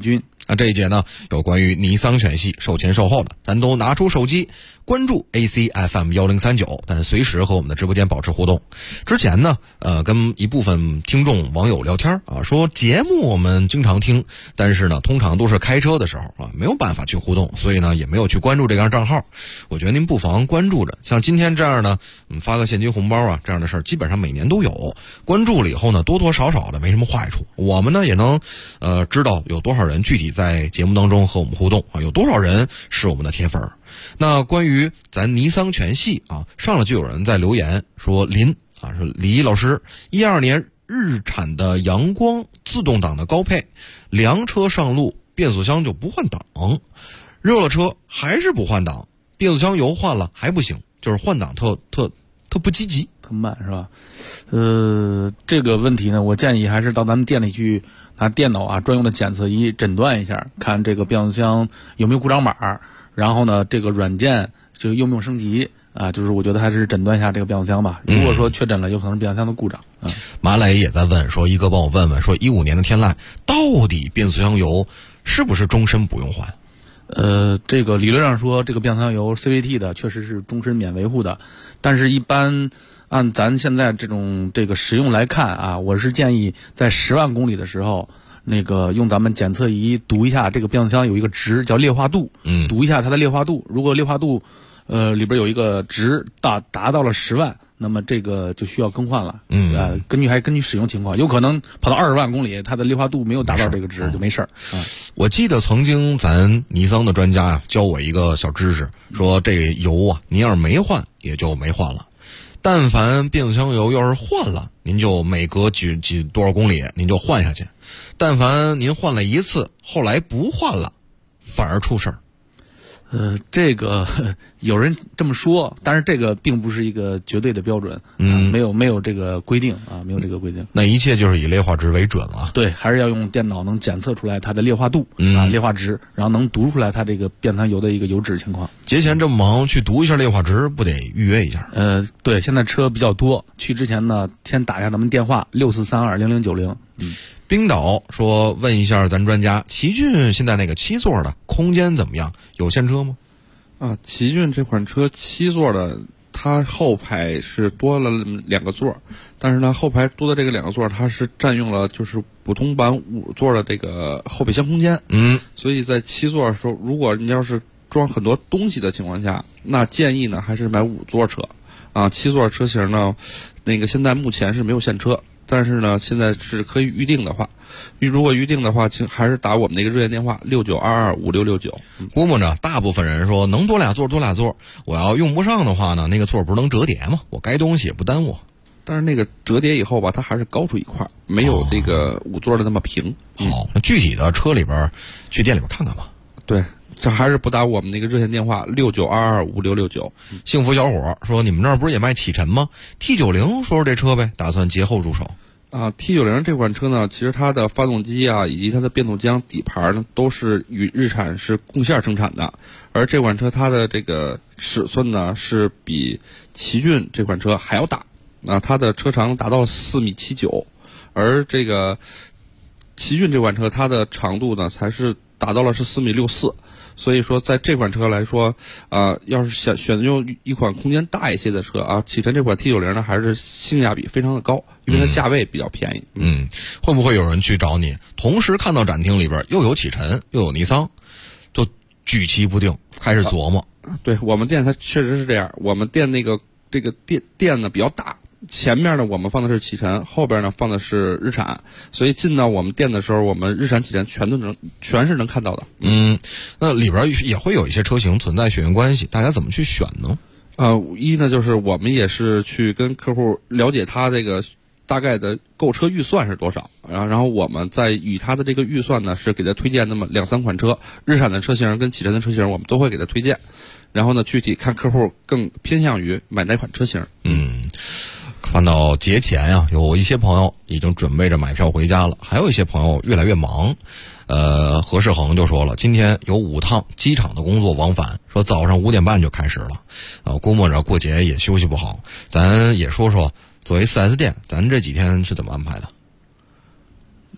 这一节呢，有关于尼桑全系售前售后的，咱都拿出手机关注 ACFM1039，但随时和我们的直播间保持互动。之前呢，跟一部分听众网友聊天啊，说节目我们经常听，但是呢，通常都是开车的时候啊，没有办法去互动，所以呢，也没有去关注这个账号。我觉得您不妨关注着，像今天这样的，发个现金红包啊，这样的事儿基本上每年都有。关注了以后呢，多多少少的没什么坏处，我们呢也能知道有多少人具体在节目当中和我们互动啊，有多少人是我们的铁粉。那关于咱尼桑全系啊，上来就有人在留言说说李老师，12年日产的阳光自动挡的高配，凉车上路变速箱就不换挡，热了车还是不换挡，变速箱油换了还不行，就是换挡特不积极， 特慢是吧？这个问题呢，我建议还是到咱们店里去拿电脑啊专用的检测仪诊断一下，看这个变速箱有没有故障码，然后呢这个软件就用不用升级啊？就是我觉得还是诊断一下这个变速箱吧。如果说确诊了，有可能是变速箱的故障。 马磊也在问说，一哥帮我问问说，15年的天籁到底变速箱油是不是终身不用换？ 这个理论上说，这个变速箱油 CVT 的确实是终身免维护的，但是一般按咱现在这个使用来看啊，我是建议在10万公里的时候，那个用咱们检测仪读一下这个变速箱有一个值叫劣化度，读一下它的劣化度，如果劣化度里边有一个值达到了10万，那么这个就需要更换了。根据使用情况，有可能跑到20万公里，它的劣化度没有达到这个值就没事儿。 我记得曾经咱尼桑的专家啊教我一个小知识，说这个油啊，您要是没换也就没换了。但凡变速箱油要是换了，您就每隔多少公里您就换下去。但凡您换了一次，后来不换了，反而出事儿。 这个有人这么说，但是这个并不是一个绝对的标准，没有这个规定啊，没有这个规定。 那一切就是以劣化值为准了。 对，还是要用电脑能检测出来它的劣化度劣化值，然后能读出来它这个变速箱油的一个油脂情况。 节前这么忙，去读一下劣化值，不得预约一下？ 对，现在车比较多，去之前呢，先打一下咱们电话64320090。 冰岛说问一下咱专家，奇骏现在那个7座的空间怎么样？有现车吗？ 奇骏这款车7座的，它后排是多了2个座，但是呢后排多的这个2个座，它是占用了就是普通版5座的这个后备箱空间。所以在7座的时候，如果你要是装很多东西的情况下，那建议呢还是买5座车7座车型呢，那个现在目前是没有现车。但是呢，现在是可以预定的话，如果预定的话，请还是打我们那个热线电话69225669。 估摸着大部分人说能多俩座，我要用不上的话呢，那个座不是能折叠吗？我该东西也不耽误。 但是那个折叠以后吧，它还是高出一块，没有这个5座的那么平。 好，那具体的车里边去店里边看看吧。 对。这还是不打我们那个热线电话69225669。 幸福小伙说，你们那儿不是也卖启辰吗？ T90 说说这车呗，打算节后入手。 T90 这款车呢，其实它的发动机啊以及它的变速箱底盘呢都是与日产是共线生产的，而这款车它的这个尺寸呢是比奇骏这款车还要大它的车长达到了4.79米，而这个奇骏这款车它的长度呢才是达到了是4.64米。所以说，在这款车来说，要是想选用一款空间大一些的车启辰这款 T90 呢，还是性价比非常的高，因为它价位比较便宜。 会不会有人去找你，同时看到展厅里边又有启辰又有尼桑，就举棋不定，开始琢磨？ 对，我们店它确实是这样，我们店这个店呢比较大。前面呢我们放的是启辰，后边呢放的是日产，所以进到我们店的时候，我们日产启辰全是能看到的。 那里边也会有一些车型存在血缘关系，大家怎么去选呢？ 一呢就是我们也是去跟客户了解他这个大概的购车预算是多少，然后我们再以他的这个预算呢是给他推荐那么2-3款车，日产的车型跟启辰的车型我们都会给他推荐，然后呢具体看客户更偏向于买哪款车型。 看到节前啊，有一些朋友已经准备着买票回家了，还有一些朋友越来越忙。何世恒就说了，今天有5趟机场的工作往返，说早上5点半就开始了。估摸着过节也休息不好，咱也说说作为4S店，咱这几天是怎么安排的？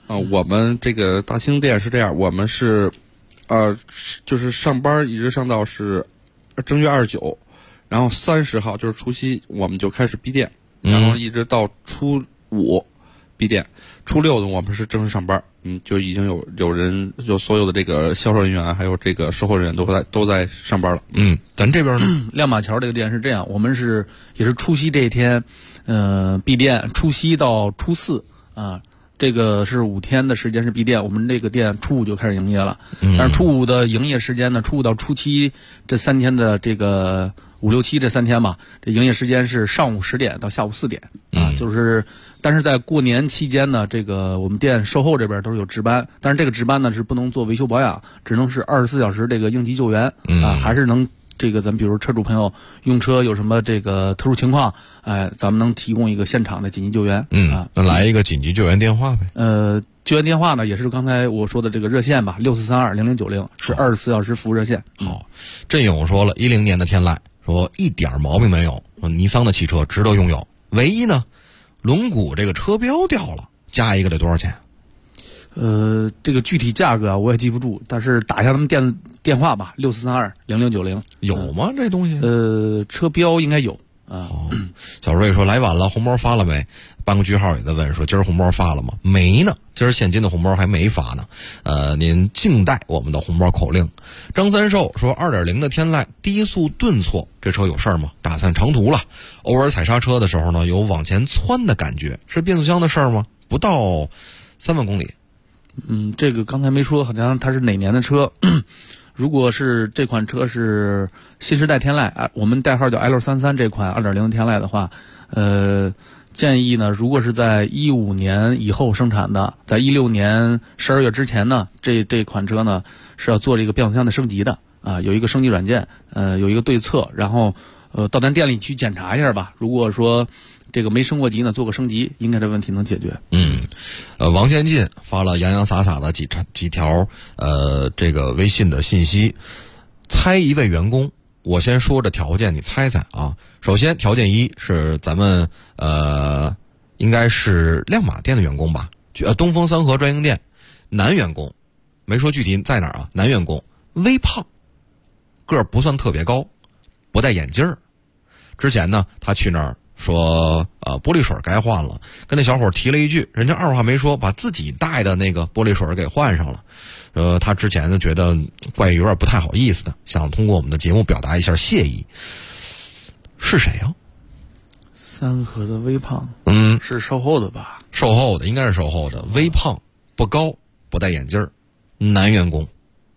我们这个大兴店是这样，我们是，就是上班一直上到是正月29，然后30号就是除夕，我们就开始闭店，然后一直到初5闭店，初6呢我们是正式上班，就已经有人，就所有的这个销售人员还有这个售后人员都在上班了。 咱这边呢， 亮马桥这个店是这样，我们也是除夕这一天，闭店，除夕到初4啊。这个是5天的时间是闭店，我们这个店初5就开始营业了。但是初5的营业时间呢，初5到初7这3天的这个5、6、7这3天吧，这营业时间是上午10点到下午4点啊，但是在过年期间呢，这个我们店售后这边都是有值班，但是这个值班呢是不能做维修保养，只能是24小时这个应急救援啊，还是能。这个咱比如车主朋友用车有什么这个特殊情况，咱们能提供一个现场的紧急救援。 那来一个紧急救援电话呗。 救援电话呢也是刚才我说的这个热线吧，6432-0090是24小时服务热线。 好，振勇说了，10年的天籁说一点毛病没有，说尼桑的汽车值得拥有，唯一呢，轮毂这个车标掉了，加一个得多少钱？ 这个具体价格啊我也记不住，但是打一下他们电话吧，6432-0090 有吗？这东西？ 车标应该有啊。 小瑞说来晚了，红包发了没？半个句号也在问说今儿红包发了吗？没呢，今儿现金的红包还没发呢。您静待我们的红包口令。张三寿说2.0的天籁低速顿挫，这车有事儿吗？打算长途了，偶尔踩刹车的时候呢，有往前窜的感觉，是变速箱的事儿吗？不到3万公里。 这个刚才没说，好像它是哪年的车？如果是这款车是新时代天籁，我们代号叫 L33 这款2.0天籁的话，建议呢，如果是在15年以后生产的，在16年12月之前呢，这款车呢是要做这个变速箱的升级的啊，有一个升级软件，有一个对策，然后到咱店里去检查一下吧。如果说这个没升过级呢，做个升级，应该这问题能解决。 王先进发了洋洋洒洒的几条这个微信的信息，猜一位员工，我先说着条件，你猜猜啊。首先条件1是咱们应该是亮马店的员工吧，东风三河专营店，男员工，没说具体在哪儿啊，男员工，微胖，个儿不算特别高，不戴眼镜儿。之前呢，他去那儿说玻璃水该换了，跟那小伙提了一句，人家二话没说把自己带的那个玻璃水给换上了。他之前呢觉得怪有点不太好意思的，想通过我们的节目表达一下谢意。是谁呀？ 三河的微胖，是售后的吧？ 售后的，应该是售后的，微胖，不高，不戴眼镜儿，男员工。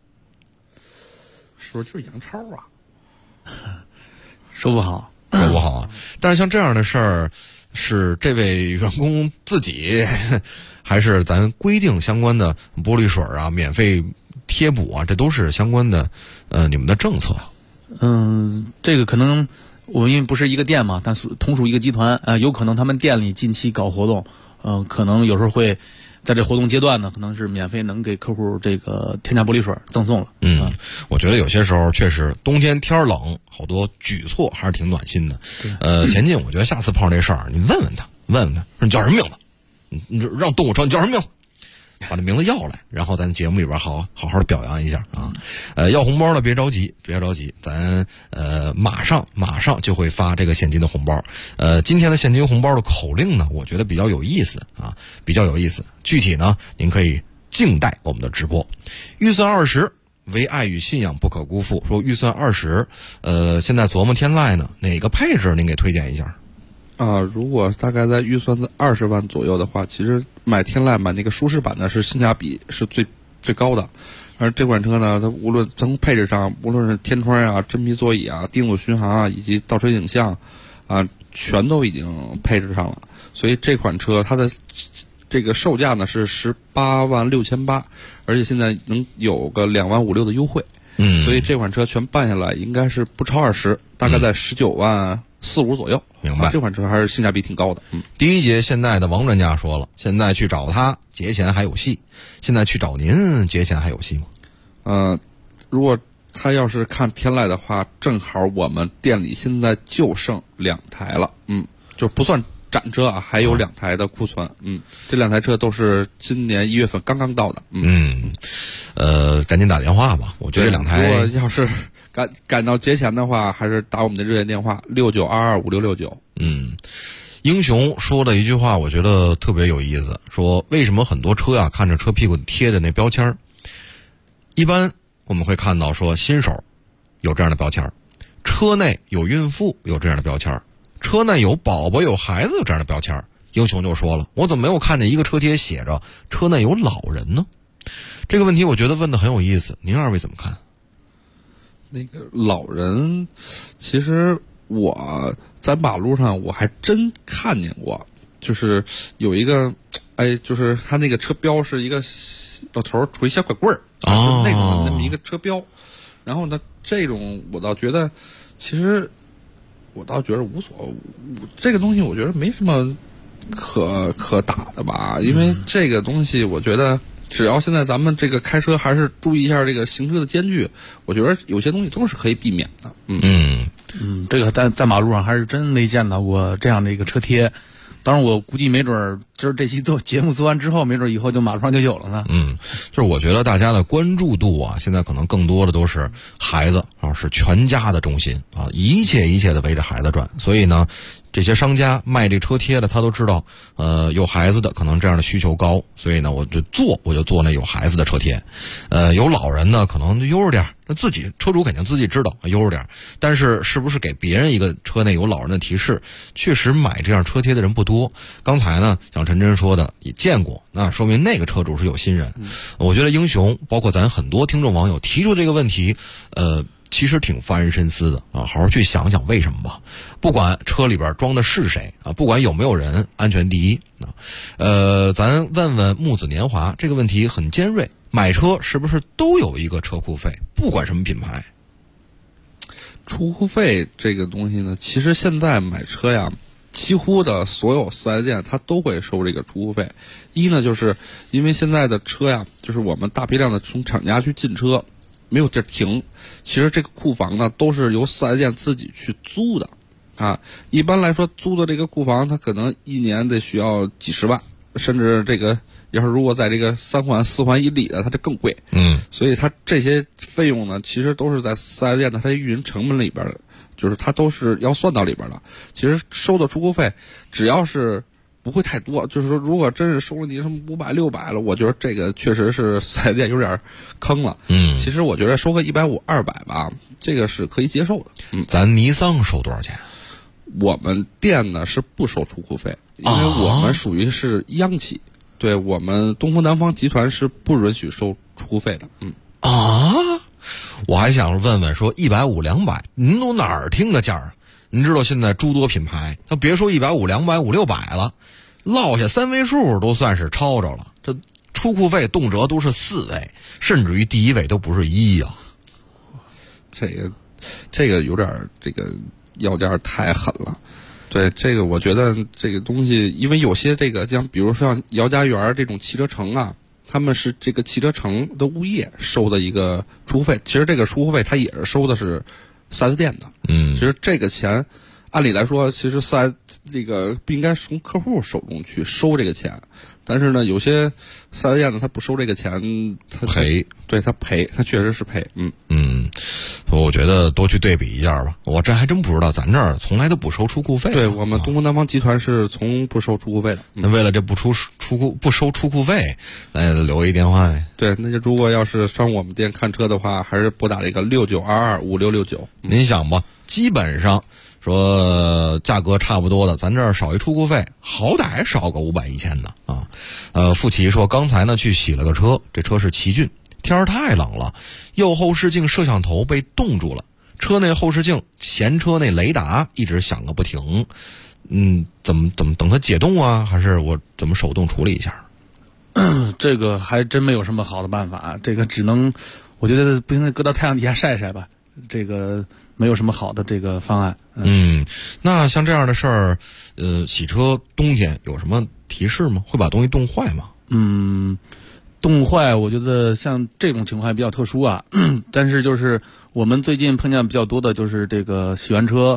是不是就是杨超啊？ 说不好。 说不好啊，但是像这样的事儿，是这位员工自己，还是咱规定相关的玻璃水啊、免费贴补啊，这都是相关的你们的政策啊。 这个可能我因为不是一个店嘛，但是同属一个集团，有可能他们店里近期搞活动，可能有时候会在这活动阶段呢，可能是免费能给客户这个添加玻璃水赠送了。 我觉得有些时候确实冬天天冷，好多举措还是挺暖心的。前进，我觉得下次碰上这事儿，你问问他，说你叫什么名字？你让动物车你叫什么名字？把那名字要来，然后咱节目里边好好的表扬一下啊。要红包的别着急，咱马上就会发这个现金的红包。今天的现金红包的口令呢，我觉得比较有意思啊，具体呢，您可以静待我们的直播。预算20，为爱与信仰不可辜负。说预算20，现在琢磨天籁呢，哪个配置您给推荐一下？ 如果大概在预算在20万左右的话，其实买天籁买那个舒适版的是性价比是最高的。而这款车呢，它无论从配置上，无论是天窗啊、真皮座椅啊、定速巡航啊，以及倒车影像啊，全都已经配置上了。所以这款车它的这个售价呢是186800，而且现在能有个25000-6的优惠。所以这款车全办下来应该是不超20，大概在19.45000-1500左右。 明白， 这款车还是性价比挺高的。 第一节现在的王专家说了，现在去找他节前还有戏，现在去找您节前还有戏吗？ 如果他要是看天籁的话，正好我们店里现在就剩2台了，就不算展车啊，还有2台的库存。这2台车都是今年1月份刚刚到的。 赶紧打电话吧，我觉得这2台如果要是赶到节前的话，还是打我们的热线电话69225669。 英雄说的一句话我觉得特别有意思，说为什么很多车看着车屁股贴的那标签，一般我们会看到说新手有这样的标签，车内有孕妇有这样的标签，车内有宝宝有孩子有这样的标签。英雄就说了，我怎么没有看见一个车贴写着车内有老人呢？这个问题我觉得问得很有意思，您2位怎么看？ 那个老人，其实我在马路上我还真看见过，就是有一个，就是他那个车标是一个老头杵一小拐棍儿那种那么一个车标。然后呢，这种我倒觉得，其实我倒觉得无所，这个东西我觉得没什么可打的吧，因为这个东西我觉得。只要现在咱们这个开车还是注意一下这个行车的间距，我觉得有些东西都是可以避免的。 这个在马路上还是真没见到过这样的一个车贴。当然，我估计没准今儿这期节目做完之后，没准以后就马路上就有了呢。 就是我觉得大家的关注度现在可能更多的都是孩子是全家的中心一切的围着孩子转。所以呢，这些商家卖这车贴的，他都知道，有孩子的可能这样的需求高，所以呢，我就做那有孩子的车贴。有老人呢，可能悠着点，自己车主肯定自己知道悠着点，但是是不是给别人一个车内有老人的提示？确实买这样车贴的人不多。刚才呢，像陈真说的也见过，那说明那个车主是有心人。我觉得英雄包括咱很多听众网友提出这个问题，其实挺发人深思的好好去想想为什么吧。不管车里边装的是谁不管有没有人，安全第一咱问问木子年华，这个问题很尖锐，买车是不是都有一个车库费，不管什么品牌？ 出库费这个东西呢，其实现在买车呀，几乎的所有4S店它都会收这个出库费。一呢，就是因为现在的车呀，就是我们大批量的从厂家去进车，没有地儿停，其实这个库房呢都是由4S店自己去租的一般来说租的这个库房它可能1年得需要几十万，甚至这个要是如果在这个3环4环以里的它就更贵。所以它这些费用呢其实都是在4S店的它运营成本里边的，就是它都是要算到里边的。其实收的出库费只要是不会太多，就是说如果真是收了你什么500、600了，我觉得这个确实是4S店有点坑了。其实我觉得收个150、200吧，这个是可以接受的。 咱尼桑收多少钱？ 我们店呢是不收出库费，因为我们属于是央企，对，我们东风南方集团是不允许收出库费的。 我还想问问说150、200，您都哪儿听的价儿？您知道现在诸多品牌，他别说150、200、500、600了，落下3位数都算是超着了。这出库费动辄都是4位，甚至于第一位都不是1呀。 这个有点这个要价太狠了。对，这个我觉得这个东西，因为有些这个像比如说像姚家园这种汽车城他们是这个汽车城的物业收的一个出库费，其实这个出库费它也是收的是4S店的。其实这个钱按理来说其实这个不应该从客户手中去收这个钱，但是呢有些4S店呢他不收这个钱，他赔， 对，他赔，他确实是赔。 我觉得多去对比一下吧，我这还真不知道，咱这儿从来都不收出库费。 对，我们东风南方集团是从不收出库费的。 那为了这不收出库费，咱也得留一电话呀。 对，那就如果要是上我们店看车的话，还是拨打这个69225669。 您想吧，基本上说价格差不多的，咱这儿少一出库费，好歹少个500、1000的付奇说刚才呢去洗了个车，这车是奇骏，天儿太冷了，右后视镜摄像头被冻住了，车内后视镜前车内雷达一直响个不停。怎么等它解冻啊？还是我怎么手动处理一下？ 这个还真没有什么好的办法，这个只能，我觉得不行，搁到太阳底下晒晒吧。这个没有什么好的这个方案。 那像这样的事儿，洗车冬天有什么提示吗？会把东西冻坏吗？ 冻坏，我觉得像这种情况还比较特殊但是就是我们最近碰见比较多的就是这个洗完车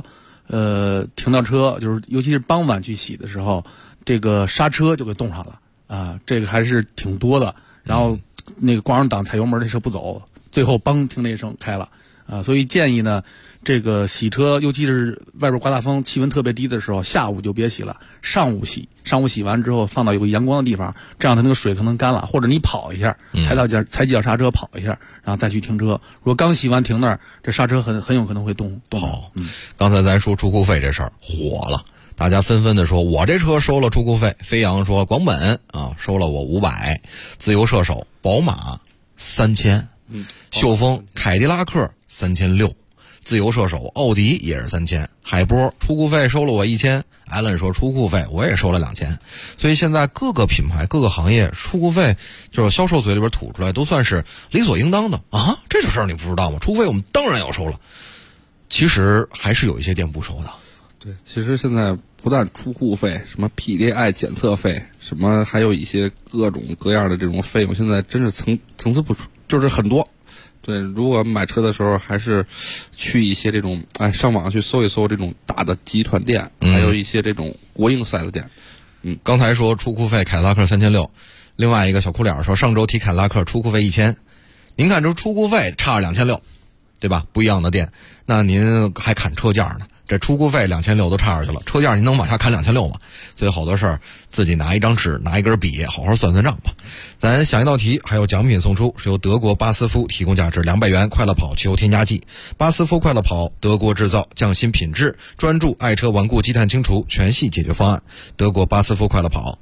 停到车，就是尤其是傍晚去洗的时候，这个刹车就给冻上了啊，这个还是挺多的。然后那个挂上档踩油门，这车不走，最后梆听了一声开了啊。所以建议呢，这个洗车，尤其是外边刮大风、气温特别低的时候，下午就别洗了，上午洗。上午洗完之后放到有个阳光的地方，这样它那个水可能干了，或者你跑一下，踩几脚刹车跑一下，然后再去停车。如果刚洗完停那儿，这刹车很有可能会冻。 好，刚才咱说出库费这事儿火了，大家纷纷的说，我这车收了出库费。飞扬说，广本啊收了我500，自由射手宝马3000，秀峰凯迪拉克3600，自由射手奥迪也是3000，海波出库费收了我1000。艾伦说出库费我也收了2000，所以现在各个品牌各个行业出库费就是销售嘴里边吐出来都算是理所应当的啊，这种事儿你不知道吗？出库费我们当然要收了，其实还是有一些店不收的。 对，其实现在不但出库费，什么 PDI 检测费，什么还有一些各种各样的这种费用，现在真是层次不出，就是很多。对，如果买车的时候，还是去一些这种上网去搜一搜这种大的集团店，还有一些这种国营4S店。 刚才说出库费凯迪拉克3600，另外一个小哭脸说上周提凯迪拉克出库费1000，您看这出库费差2600，对吧？不一样的店，那您还砍车价呢？这出库费2600都差着去了，车价您能往下砍2600吗？所以好多事儿自己拿一张纸拿一根笔好好算算账吧。咱想一道题，还有奖品送出，是由德国巴斯夫提供价值200元快乐跑汽油添加剂。巴斯夫快乐跑，德国制造，匠心品质，专注爱车顽固积碳清除全系解决方案。德国巴斯夫快乐跑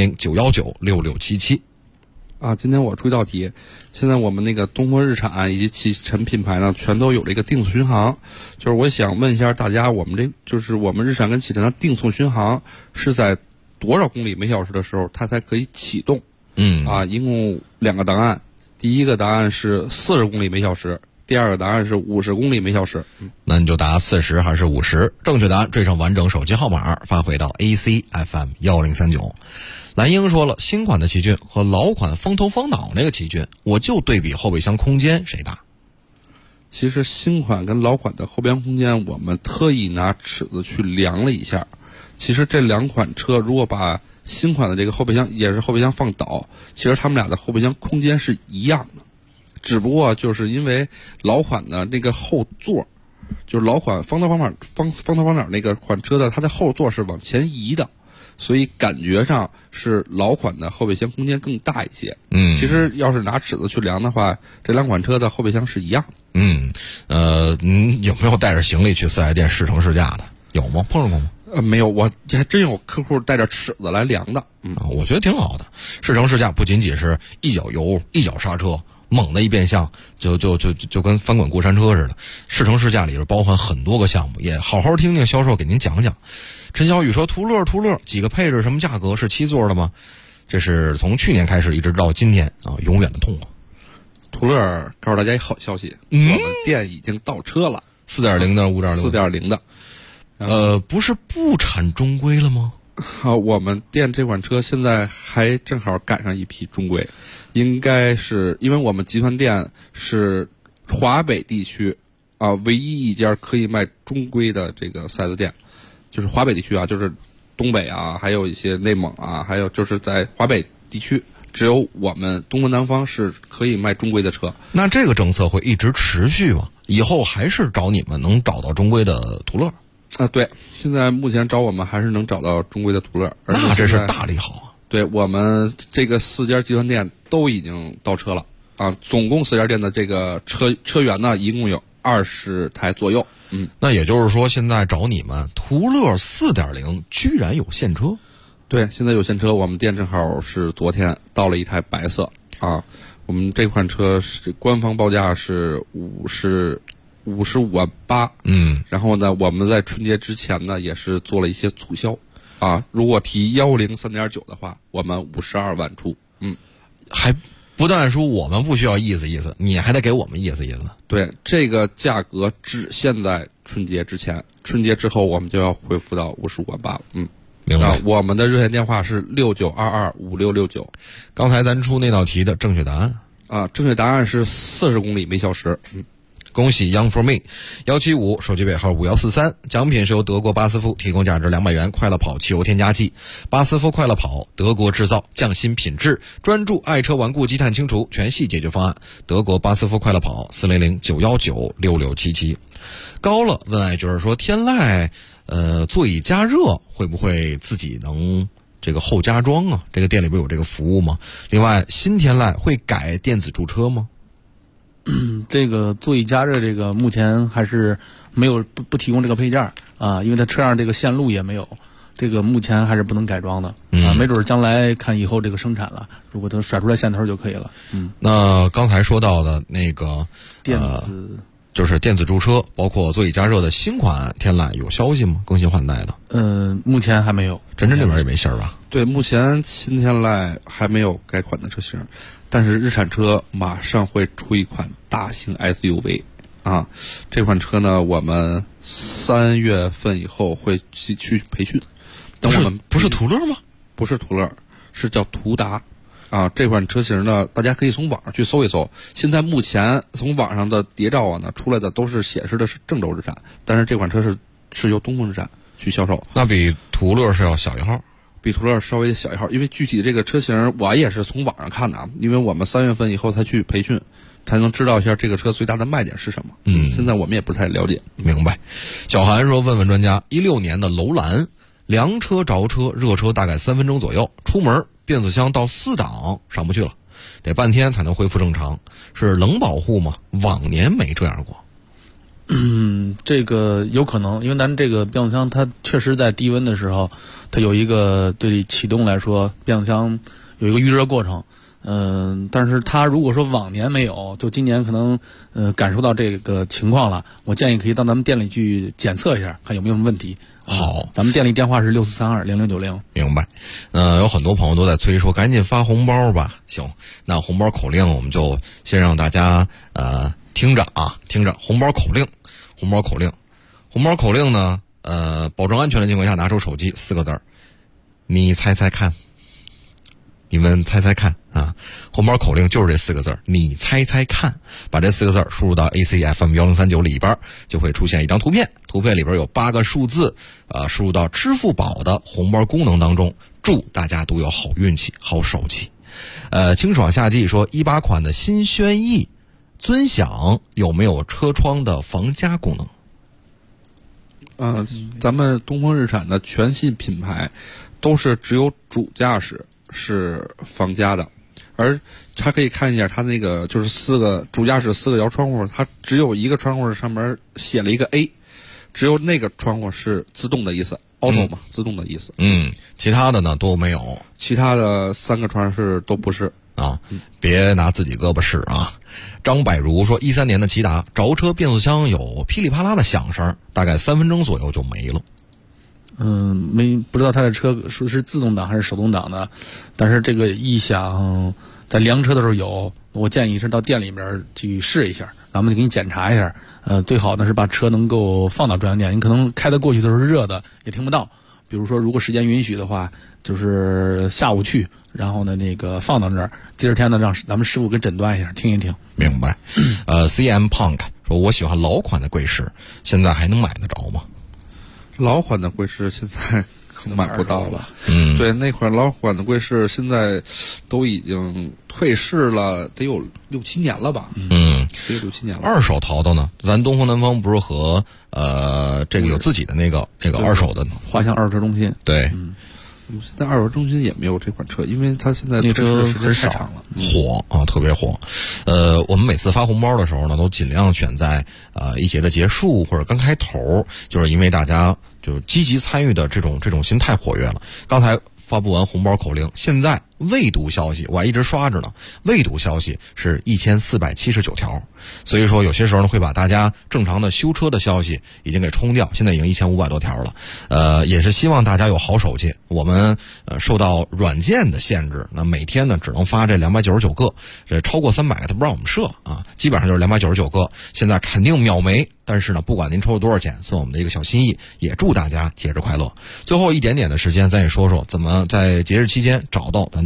400-919-6677。 今天我出一道题，现在我们那个东风日产以及启辰品牌呢，全都有这个定速巡航。就是我想问一下大家，我们日产跟启辰的定速巡航是在多少公里每小时的时候它才可以启动？一共2个答案，第一个答案是40公里每小时，第二个答案是50公里每小时。 那你就答40还是50？正确答案缀上完整手机号码发回到 ACFM 1039。蓝英说了，新款的奇骏和老款风头方脑那个奇骏，我就对比后备箱空间谁大。 其实新款跟老款的后备箱空间，我们特意拿尺子去量了一下。其实这2款车如果把新款的这个后备箱也是后备箱放倒，其实他们俩的后备箱空间是一样的，只不过就是因为老款的那个后座，就是老款方头方脑那个款车的，它的后座是往前移的，所以感觉上是老款的后备箱空间更大一些。其实要是拿尺子去量的话，这2款车的后备箱是一样的。 您有没有带着行李去4S店试乘试驾的？有吗？碰上过吗？ 没有，我还真有客户带着尺子来量的。 我觉得挺好的。试乘试驾不仅仅是一脚油一脚刹车，猛的一变向就跟翻滚过山车似的。试乘试驾里边包含很多个项目，也好好听听销售给您讲讲。陈小雨说，途乐几个配置什么价格？是7座的吗？这是从去年开始一直到今天永远的痛苦。 途乐告诉大家一好消息，我们店已经到车了 ，4.0的、 5.0的。 不是不产中规了吗？ 我们店这款车现在还正好赶上一批中规，应该是因为我们集团店是华北地区唯一一家可以卖中规的这个4S店，就是华北地区就是东北还有一些内蒙还有就是在华北地区，只有我们东部南方是可以卖中规的车。 那这个政策会一直持续吗？以后还是找你们能找到中规的途乐？ 对，现在目前找我们还是能找到中规的途乐， 那这是大利好。 对，我们这个4家集团店都已经到车了总共4家店的这个车源呢，一共有20台左右。 那也就是说，现在找你们途乐4.0居然有现车？ 对，现在有现车，我们店正好是昨天到了一台白色我们这款车是官方报价是55万8，然后呢，我们在春节之前呢也是做了一些促销如果提103.9的话，我们52万出。 还不但说我们不需要意思意思，你还得给我们意思意思。 对，这个价格只限在春节之前，春节之后我们就要恢复到55万8了。 明白。 我们的热线电话是69225669。 刚才咱出那道题的正确答案正确答案是40公里每小时。 恭喜 Young for me。175手机尾号5143，奖品是由德国巴斯夫提供价值200元快乐跑汽油添加剂。巴斯夫快乐跑，德国制造，匠心品质，专注爱车顽固积碳清除全系解决方案。德国巴斯夫快乐跑，400-919-6677。高了问爱就是说，天籁座椅加热会不会自己能这个后加装啊？这个店里边有这个服务吗？另外，新天籁会改电子驻车吗？ 这个座椅加热，这个目前还是没有不提供这个配件啊，因为它车上这个线路也没有，这个目前还是不能改装的啊。没准将来看以后这个生产了，如果它甩出来线头就可以了。 那刚才说到的那个电子。 就是电子驻车，包括座椅加热的新款天籁有消息吗？更新换代的？ 目前还没有。 真这边也没信儿吧？ 对，目前新天籁还没有改款的车型，但是日产车马上会出一款大型 SUV 啊，这款车呢，我们3月份以后会去培训。等我们不是途乐吗？ 不是途乐，是叫途达。啊，这款车型呢，大家可以从网上去搜一搜。现在目前从网上的谍照啊呢出来的都是显示的是郑州日产，但是这款车是由东风日产去销售。 那比途乐是要小一号， 比途乐稍微小一号，因为具体这个车型我也是从网上看的啊，因为我们3月份以后才去培训，才能知道一下这个车最大的卖点是什么。现在我们也不太了解。 明白。小韩说问问专家，16年的楼兰凉车着车热车大概3分钟左右，出门变速箱到4档上不去了，得半天才能恢复正常，是冷保护吗？往年没这样过。 这个有可能，因为咱这个变速箱它确实在低温的时候，它有一个对启动来说，变速箱有一个预热过程。但是它如果说往年没有，就今年可能感受到这个情况了，我建议可以到咱们店里去检测一下，看有没有问题。 好， 咱们店里电话是6432-0090。 明白。有很多朋友都在催说赶紧发红包吧。行，那红包口令我们就先让大家听着红包口令。红包口令呢，保证安全的情况下拿出手机，4个字儿，你猜猜看。你们猜猜看啊！红包口令就是这4个字儿，你猜猜看。把这4个字儿输入到 ACFM1039里边，就会出现一张图片，图片里边有8个数字，输入到支付宝的红包功能当中。祝大家都有好运气、好手气。清爽夏季说18款的新轩逸尊享有没有车窗的防夹功能？ 咱们东风日产的全系品牌都是只有主驾驶是防夹的，而它可以看一下它那个就是主驾驶4个摇窗户，它只有一个窗户上面写了一个 A， 只有那个窗户是自动的意思，auto 嘛，自动的意思。 其他的呢都没有， 其他的3个窗是都不是啊。别拿自己胳膊试啊。张百如说13年的骐达着车变速箱有噼里啪啦的响声，大概3分钟左右就没了。 不知道他的车是自动挡还是手动挡的，但是这个异响在凉车的时候有，我建议是到店里边去试一下，咱们给你检查一下。最好呢是把车能够放到专营店，你可能开得过去的时候是热的，也听不到。比如说，如果时间允许的话，就是下午去，然后呢那个放到那儿，第二天呢让咱们师傅给诊断一下，听一听。 明白。CM Punk 说我喜欢老款的贵士，现在还能买得着吗？ 老款的贵士现在可能买不到了。对，那款老款的贵士现在都已经退市了，得有6-7年了吧？得有6-7年了。 二手淘的呢？咱东风南方不是和这个有自己的那个二手的华强二手车中心？ 对。 我们现在二手中心也没有这款车，因为它现在那车时间太长了， 火啊，特别火。我们每次发红包的时候呢，都尽量选在一节的结束或者刚开头，就是因为大家就积极参与的这种心太活跃了。刚才发布完红包口令，现在未读消息我还一直刷着呢，未读消息是1479条，所以说有些时候呢会把大家正常的修车的消息已经给冲掉，现在已经1500多条了。也是希望大家有好手气。我们受到软件的限制，那每天呢只能发这299个，这超过300个它不让我们设啊，基本上就是299个。现在肯定秒没，但是呢不管您抽了多少钱，算我们的一个小心意，也祝大家节日快乐。最后一点点的时间，咱也说说怎么在节日期间找到咱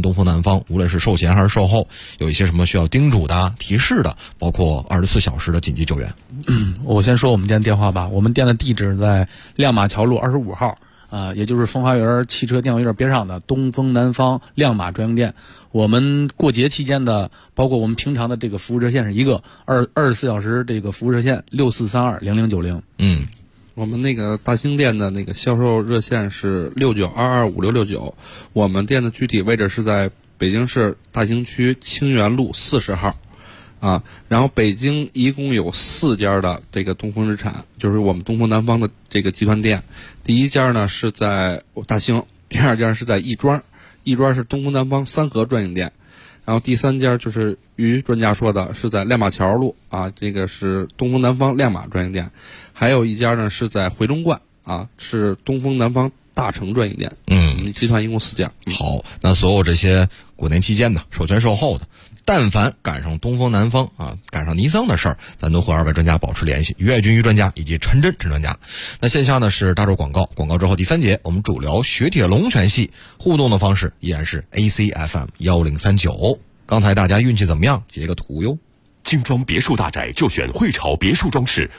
咱东风南方无论是售前还是售后有一些什么需要叮嘱的提示的，包括24小时的紧急救援。 我先说我们店电话吧，我们店的地址在亮马桥路25号，也就是风华园汽车电话院边上的东风南方亮马专营店。我们过节期间的，包括我们平常的这个服务热线是一个24小时这个服务热线64320090。 我们那个大兴店的那个销售热线是69225669，我们店的具体位置是在北京市大兴区清源路40号。然后北京一共有4家的这个东风日产，就是我们东风南方的这个集团店。第一家呢是在大兴，第二家是在亦庄，亦庄是东风南方3河专营店，然后第三家就是于专家说的是在亮马桥路这个是东风南方亮马专营店，还有一家呢是在回龙观是东风南方大成专营店。集团一共4家。 好，那所有这些过年期间的售前售后的，但凡赶上东风南方赶上尼桑的事儿，咱都和2位专家保持联系，于爱军于专家以及陈真陈专家。那线下呢是大洲广告，广告之后第3节我们主聊雪铁龙全系，互动的方式依然是 ACFM 1039。刚才大家运气怎么样？截个图哟。 精装别墅大宅就选汇潮别墅装饰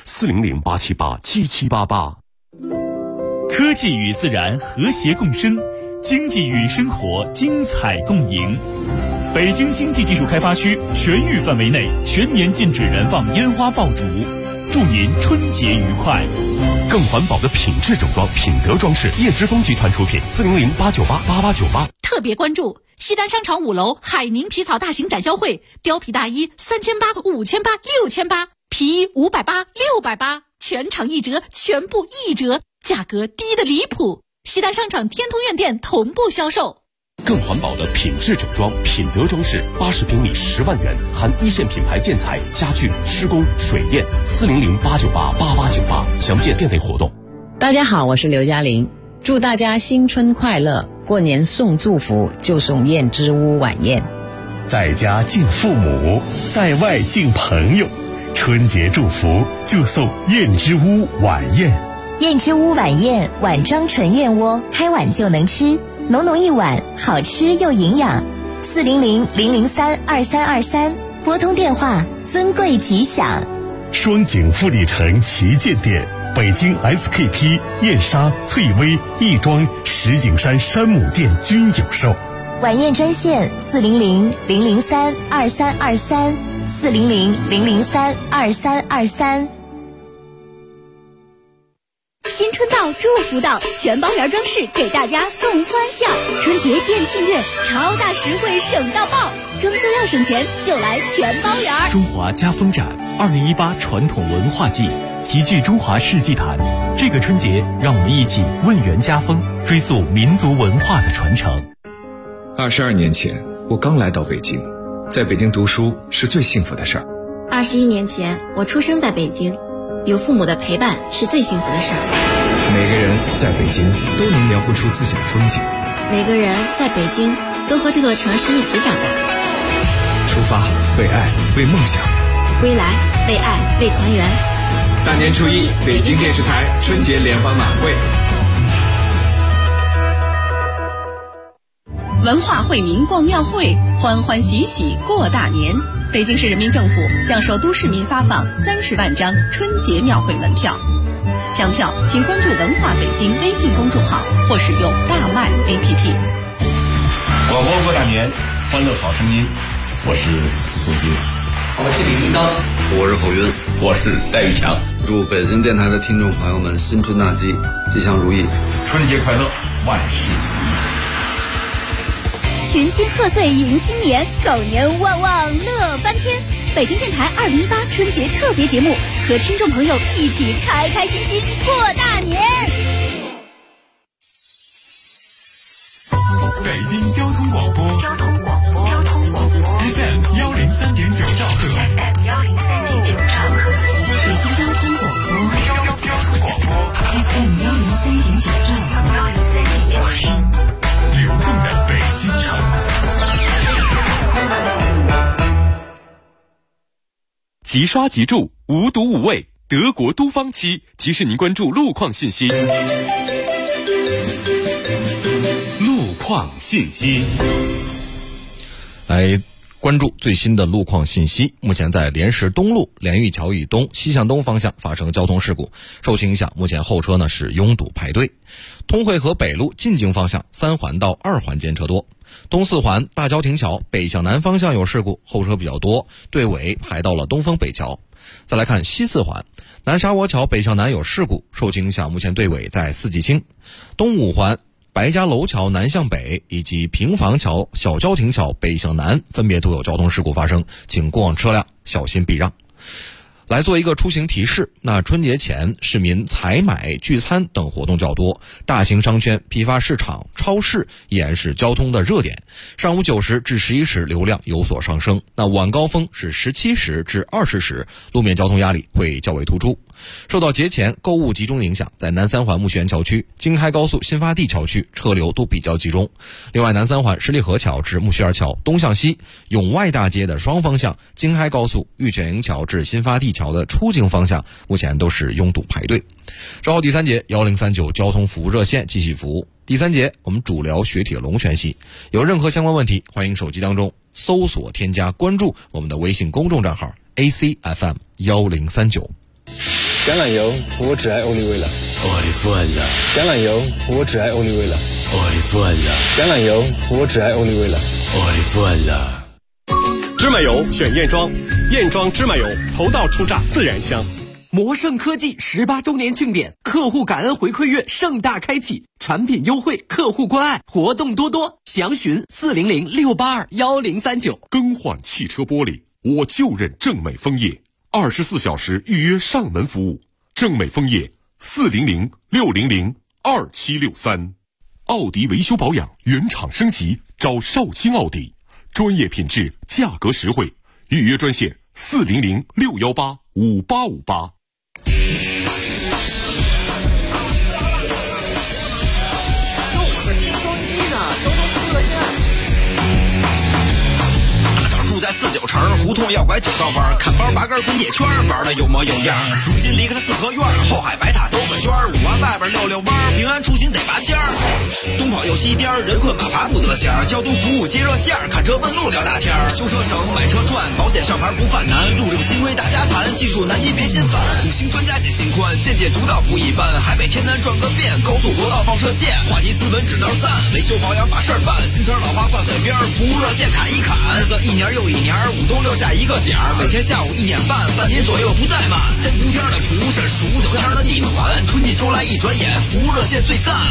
，400-878-7788。 科技与自然和谐共生，经济与生活精彩共赢。北京经济技术开发区全域范围内全年禁止燃放烟花爆竹，祝您春节愉快。 更环保的品质整装，品德装饰，叶之峰集团出品，400-898-8898。 特别关注西单商场5楼海宁皮草大型展销会，貂皮大衣3800、5800、6800，皮衣580、680，全场1折，全部1折，价格低得离谱。西单商场天通苑店同步销售。 更环保的品质整装，品德装饰，80平米10万元，含1线品牌建材、家具、施工、水电，400-898-8898，详见店内活动。 大家好，我是刘嘉玲，祝大家新春快乐，过年送祝福就送燕之屋晚宴。 在家敬父母，在外敬朋友，春节祝福就送燕之屋晚宴。 燕之屋晚宴，碗装纯燕窝，开碗就能吃，浓浓一碗，好吃又营养。400-003-2323，拨通电话，尊贵吉祥。 双井富力城旗舰店，北京 SKP、燕莎、翠微、亦庄、石景山山姆店均有售。 晚宴专线400-003-2323，400-003-2323。 新春到，祝福到，全包园装饰给大家送欢笑。春节店庆月，超大实惠省到爆，装修要省钱就来全包园。 中华家风展2018传统文化季，齐聚中华世纪坛。这个春节，让我们一起问源家风，追溯民族文化的传承。 22年前，我刚来到北京，在北京读书是最幸福的事儿。 21年前，我出生在北京。有父母的陪伴是最幸福的事儿。 每个人在北京都能描绘出自己的风景。 每个人在北京都和这座城市一起长大。 出发，为爱，为梦想。 归来，为爱，为团圆。 大年初一，北京电视台春节联欢晚会。 文化惠民逛庙会，欢欢喜喜过大年。北京市人民政府向首都市民发放30万张春节庙会门票，抢票请关注文化北京微信公众号或使用大麦 APP。 广播过大年，欢乐好声音，我是苏金， 我是李云刚， 我是侯云， 我是戴玉强。 祝北京电台的听众朋友们新春大吉，吉祥如意， 春节快乐，万事如意。 群星贺岁迎新年，狗年旺旺乐翻天。北京电台2018春节特别节目，和听众朋友一起开开心心过大年。 北京交通广播FM 103.9兆赫， 北京交通广播FM 103.9兆赫， 流动的北京城。 即刷即住，无毒无味，德国都方漆提示您关注路况信息。路况信息。 来关注最新的路况信息。目前在莲石东路莲玉桥以东西向东方向发生交通事故，受其影响，目前后车呢是拥堵排队。通惠河北路进京方向3环到2环间车多。东4环大郊亭桥北向南方向有事故，后车比较多，队尾排到了东风北桥。再来看西4环南沙窝桥北向南有事故，受其影响，目前队尾在四季青。东5环白家楼桥南向北以及平房桥小郊亭桥北向南分别都有交通事故发生，请过往车辆小心避让。来做一个出行提示，那春节前市民采买聚餐等活动较多，大型商圈、批发市场、超市依然是交通的热点。上午9时至11时流量有所上升，那晚高峰是17时至20时，路面交通压力会较为突出。受到节前购物集中的影响，在南3环木樨园桥区、京开高速新发地桥区车流都比较集中。另外，南3环十里河桥至木樨园桥东向西、永外大街的双方向、京开高速玉泉营桥至新发地桥的出京方向，目前都是拥堵排队。稍后第3节1039交通服务热线继续服务。第3节我们主聊雪铁龙全系，有任何相关问题，欢迎手机当中搜索添加关注我们的微信公众账号 ACFM 1039。 橄榄油，我只爱欧丽薇了。橄榄油，我只爱欧丽薇了。橄榄油，我只爱欧丽薇了。 芝麻油选燕庄，燕庄芝麻油头道出榨自然香。 魔盛科技18周年庆典，客户感恩回馈月盛大开启，产品优惠，客户关爱，活动多多，详询400-682-1039。 更换汽车玻璃，我就认正美枫叶，24小时预约上门服务。正美枫叶400-600-2763。奥迪维修保养原厂升级，找少卿奥迪，专业品质，价格实惠，预约专线400-618-5858。 在49城胡同要拐9道弯，看包拔根滚铁圈，玩的有模有样。如今离开了四合院，后海白塔兜个圈，5环外边溜弯，平安出行得拔尖儿。东跑又西颠，人困马乏不得闲，交通服务接热线，看车问路聊大天。修车省，买车赚，保险上牌不犯难，路这个新规大家谈，技术难题别心烦。5星专家解心宽，见解独到不一般，海北天南转个遍，高速国道放射线，话题斯文指导赞，维修保养把事儿办，新车老花挂嘴边，服务热线砍一砍，日子一年又一年，5冬6夏一个点儿，每天下午1点半，半年左右不怠慢。先伏天的服务是数9天的你们还，春季秋来一转眼，服务热线最赞。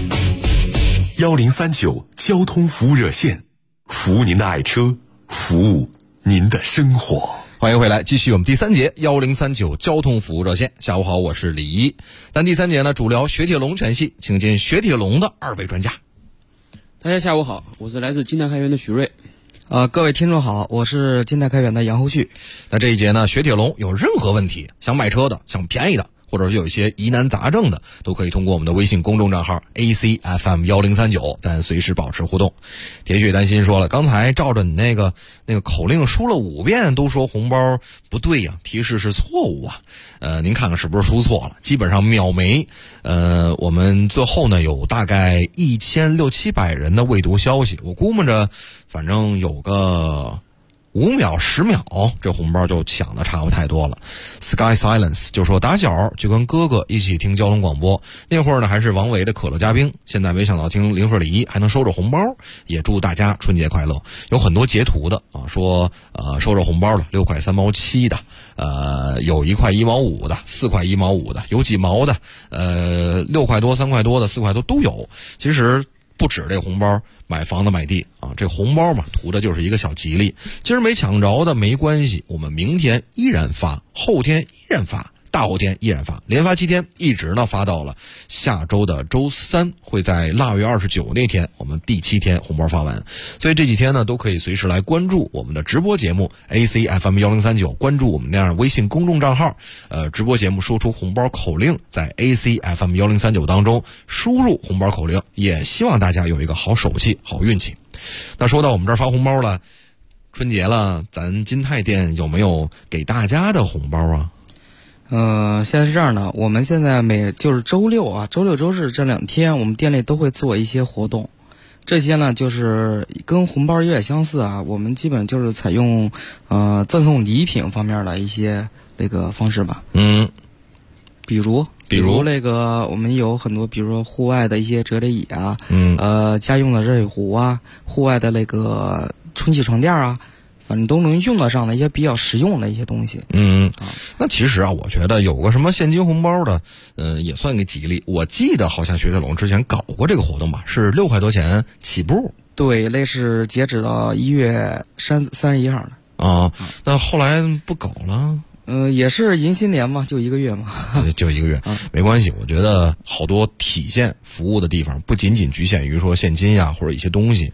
1039交通服务热线，服务您的爱车，服务您的生活。 欢迎回来，继续我们第3节1039交通服务热线。下午好，我是李一。咱第3节呢，主聊雪铁龙全系，请进雪铁龙的2位专家。 大家下午好，我是来自金泰开源的许瑞。 各位听众好，我是金泰开源的杨后旭。 那这一节呢，雪铁龙有任何问题，想买车的，想便宜的，或者是有一些疑难杂症的，都可以通过我们的微信公众账号 ACFM 1039，咱随时保持互动。铁血担心说了，刚才照着你那个口令输了5遍，都说红包不对呀，提示是错误啊。您看看是不是输错了？基本上秒没。我们最后呢有大概1600-700人的未读消息，我估摸着反正有个5秒10秒，这红包就抢的差不太多了。Sky Silence 就说打小就跟哥哥一起听交通广播，那会儿呢还是王维的可乐嘉宾，现在没想到听林鹤礼还能收着红包，也祝大家春节快乐。有很多截图的啊，说收着红包的6块3毛7的，有1块1毛5的，4块1毛5的，有几毛的，6块多3块多的4块多都有。其实不止这红包，买房子买地啊，这红包嘛，图的就是一个小吉利。今儿没抢着的没关系，我们明天依然发，后天依然发，大后天依然发，连发7天，一直呢发到了下周的周3，会在腊月29那天，我们第7天红包发完。所以这几天呢，都可以随时来关注我们的直播节目 ACFM 1039，关注我们那样微信公众账号，直播节目说出红包口令，在 ACFM 1039当中输入红包口令，也希望大家有一个好手气、好运气。那说到我们这儿发红包了，春节了，咱金泰店有没有给大家的红包啊？ 现在是这样的，我们现在就是周六、周日这2天，我们店里都会做一些活动。 这些呢就是跟红包有点相似啊，我们基本就是采用赠送礼品方面的一些那个方式吧。比如那个我们有很多，比如说户外的一些折叠椅啊，家用的热水壶啊，户外的那个充气床垫啊，反正都能用得上的一些比较实用的一些东西。 那其实啊，我觉得有个什么现金红包的，也算个吉利。我记得好像雪铁龙之前搞过这个活动吧，是6块多钱起步。 对，那是截止到1月31号的。 啊，那后来不搞了。 也是迎新年嘛，就1个月嘛。 就1个月，没关系。我觉得好多体现服务的地方，不仅仅局限于说现金呀或者一些东西，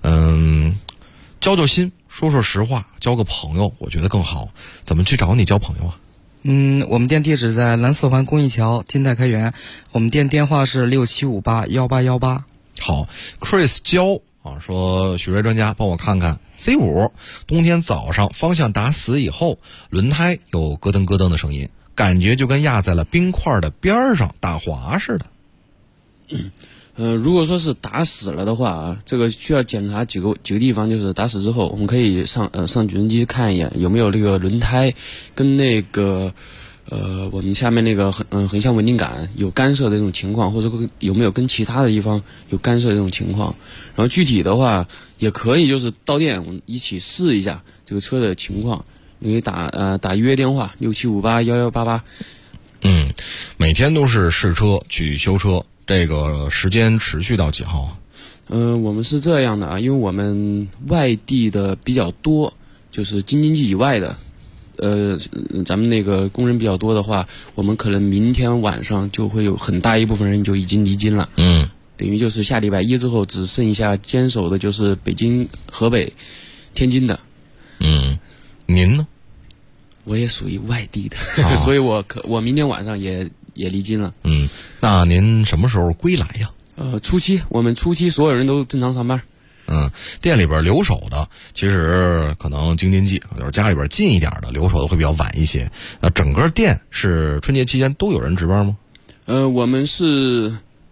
交心，说实话，交个朋友，我觉得更好。怎么去找你交朋友啊？ 我们店地址在南四环公益桥金泰开元，我们店电话是67581818。 好 ，Chris 交啊，说许瑞专家帮我看看 C5 冬天早上方向打死以后，轮胎有咯噔咯噔的声音，感觉就跟压在了冰块的边上打滑似的。 如果说是打死了的话啊，这个需要检查几个地方，就是打死之后，我们可以上举升机看一眼有没有那个轮胎跟那个我们下面那个横向稳定杆有干涉的这种情况，或者有没有跟其他的地方有干涉的这种情况。然后具体的话也可以就是到店我们一起试一下这个车的情况，你可以打预约电话67581188。 每天都是试车去修车，这个时间持续到几号啊？ 我们是这样的啊，因为我们外地的比较多，就是京津冀以外的咱们那个工人比较多的话，我们可能明天晚上就会有很大一部分人就已经离京了。等于就是下礼拜一之后只剩下坚守的就是北京、河北、天津的。 您呢？ 我也属于外地的，所以我明天晚上也离京了。 那您什么时候归来呀？ 初七，我们初七所有人都正常上班。 店里边留守的，其实可能京津冀，就是家里边近一点的留守的会比较晚一些。整个店是春节期间都有人值班吗？ 我们是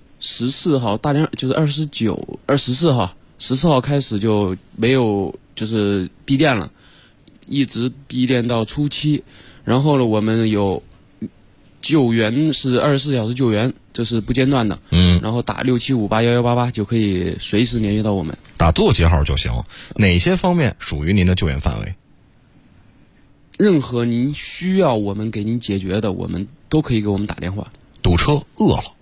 14号大连，就是14号开始就没有，就是闭店了，一直闭店到初七。然后呢，我们有救援是24小时救援，这是不间断的。然后打67581188就可以随时联系到我们。 打座机号就行。哪些方面属于您的救援范围？ 任何您需要我们给您解决的，我们都可以给我们打电话。 堵车饿了，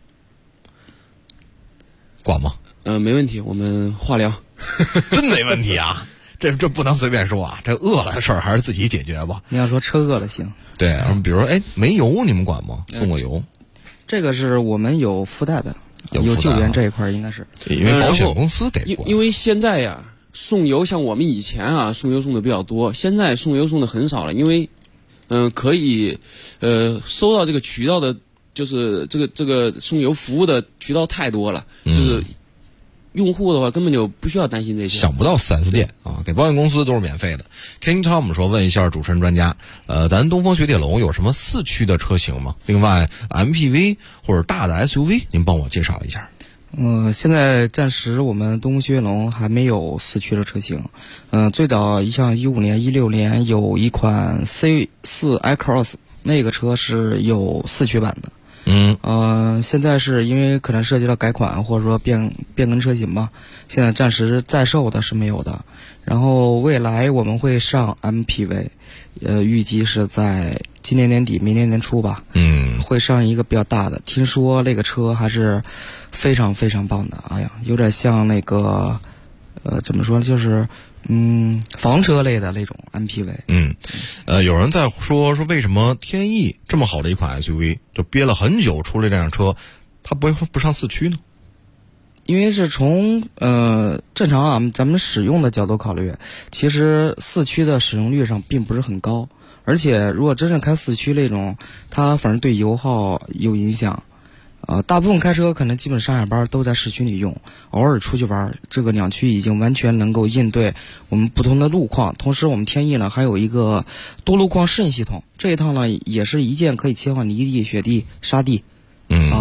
管吗？ 没问题，我们化疗。 真没问题啊。这不能随便说啊，这饿了的事儿还是自己解决吧。 你要说车饿了行。 对，比如说没油你们管吗？送个油。 这个是我们有附带的，有救援这一块应该是。 因为保险公司给过。 因为现在呀，送油像我们以前啊送油送的比较多，现在送油送的很少了，因为可以收到这个渠道的，就是这个送油服务的渠道太多了，就是用户的话根本就不需要担心这些。 想不到 4S 店啊，给保险公司都是免费的。King Tom 说问一下主持人专家，咱东风雪铁龙有什么4驱的车型吗？另外 MPV 或者大的 SUV 您帮我介绍一下。 现在暂时我们东风雪铁龙还没有4驱的车型。最早像15年、16年有一款 C4i-Cross， 那个车是有4驱版的。现在是因为可能涉及到改款或者说变更车型吧，现在暂时在售的是没有的。然后未来我们会上 MPV，预计是在今年年底明年年初吧，会上一个比较大的。听说那个车还是非常非常棒的，哎呀，有点像那个怎么说呢，就是房车类的那种 MPV。 有人在说为什么天翼这么好的一款 SUV 就憋了很久出了这辆车，它不上4驱呢？ 因为是从正常啊咱们使用的角度考虑，其实4驱的使用率上并不是很高，而且如果真正开4驱那种，它反正对油耗有影响。大部分开车可能基本上下班都在市区里用，偶尔出去玩，这个2驱已经完全能够应对我们不同的路况。同时我们天翼呢还有一个多路况适应系统，这一套呢也是一键可以切换泥地、雪地、沙地，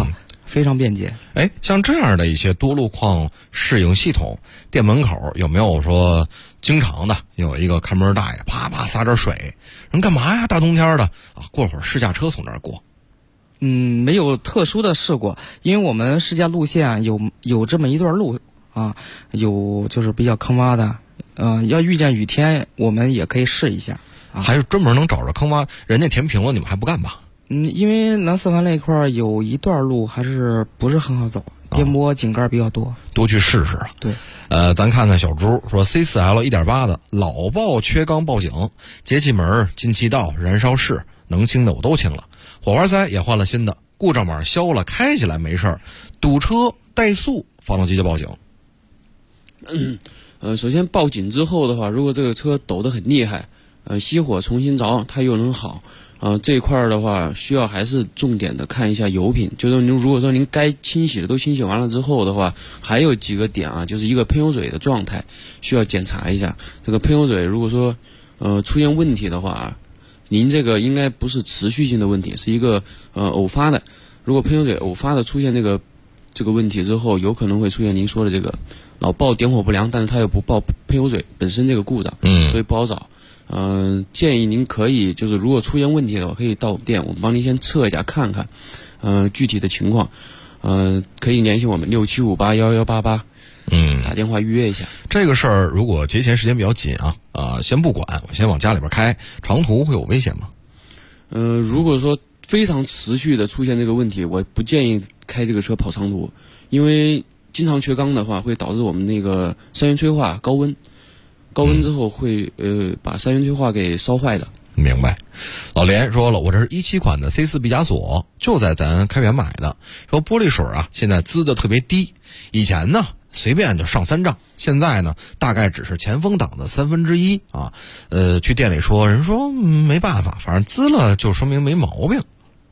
非常便捷。 哎，像这样的一些多路况适应系统，店门口有没有说经常的有一个看门大爷啪啪洒点水，人干嘛呀？大冬天的啊，过会儿试驾车从这儿过。 没有特殊的试过，因为我们试驾路线有这么一段路啊，有就是比较坑洼的，要遇见雨天，我们也可以试一下。 还是专门能找着坑洼，人家填平了，你们还不干吧？ 因为南四环那一块有一段路还是不是很好走，颠簸井盖比较多， 多去试试。 对， 咱看看小朱说 C4L 1.8的老报缺缸报警，节气门、进气道、燃烧室能清的我都清了，火花塞也换了新的，故障码消了，开起来没事儿，堵车怠速发动机就报警。 首先报警之后的话，如果这个车抖得很厉害，熄火重新着它又能好，这一块的话需要还是重点的看一下油品，就是如果说您该清洗的都清洗完了之后的话，还有几个点啊，就是一个喷油嘴的状态需要检查一下。这个喷油嘴如果说出现问题的话，您这个应该不是持续性的问题，是一个偶发的。如果喷油嘴偶发的出现这个问题之后，有可能会出现您说的这个老报点火不良，但是它又不报喷油嘴本身这个故障，所以不好找。建议您可以就是如果出现问题的话，可以到我们店，我们帮您先测一下看看，具体的情况，可以联系我们67581188，打电话预约一下。 这个事儿如果节前时间比较紧先不管，我先往家里边开，长途会有危险吗？ 如果说非常持续的出现这个问题，我不建议开这个车跑长途，因为经常缺缸的话会导致我们那个三元催化高温之后会把三元催化给烧坏的。 明白。老连说了，我这是17款的 C4 毕加索，就在咱开源买的，说玻璃水现在滋的特别低，以前呢随便就上3丈，现在呢大概只是前风挡的1/3啊。去店里说，人说没办法，反正滋了就说明没毛病。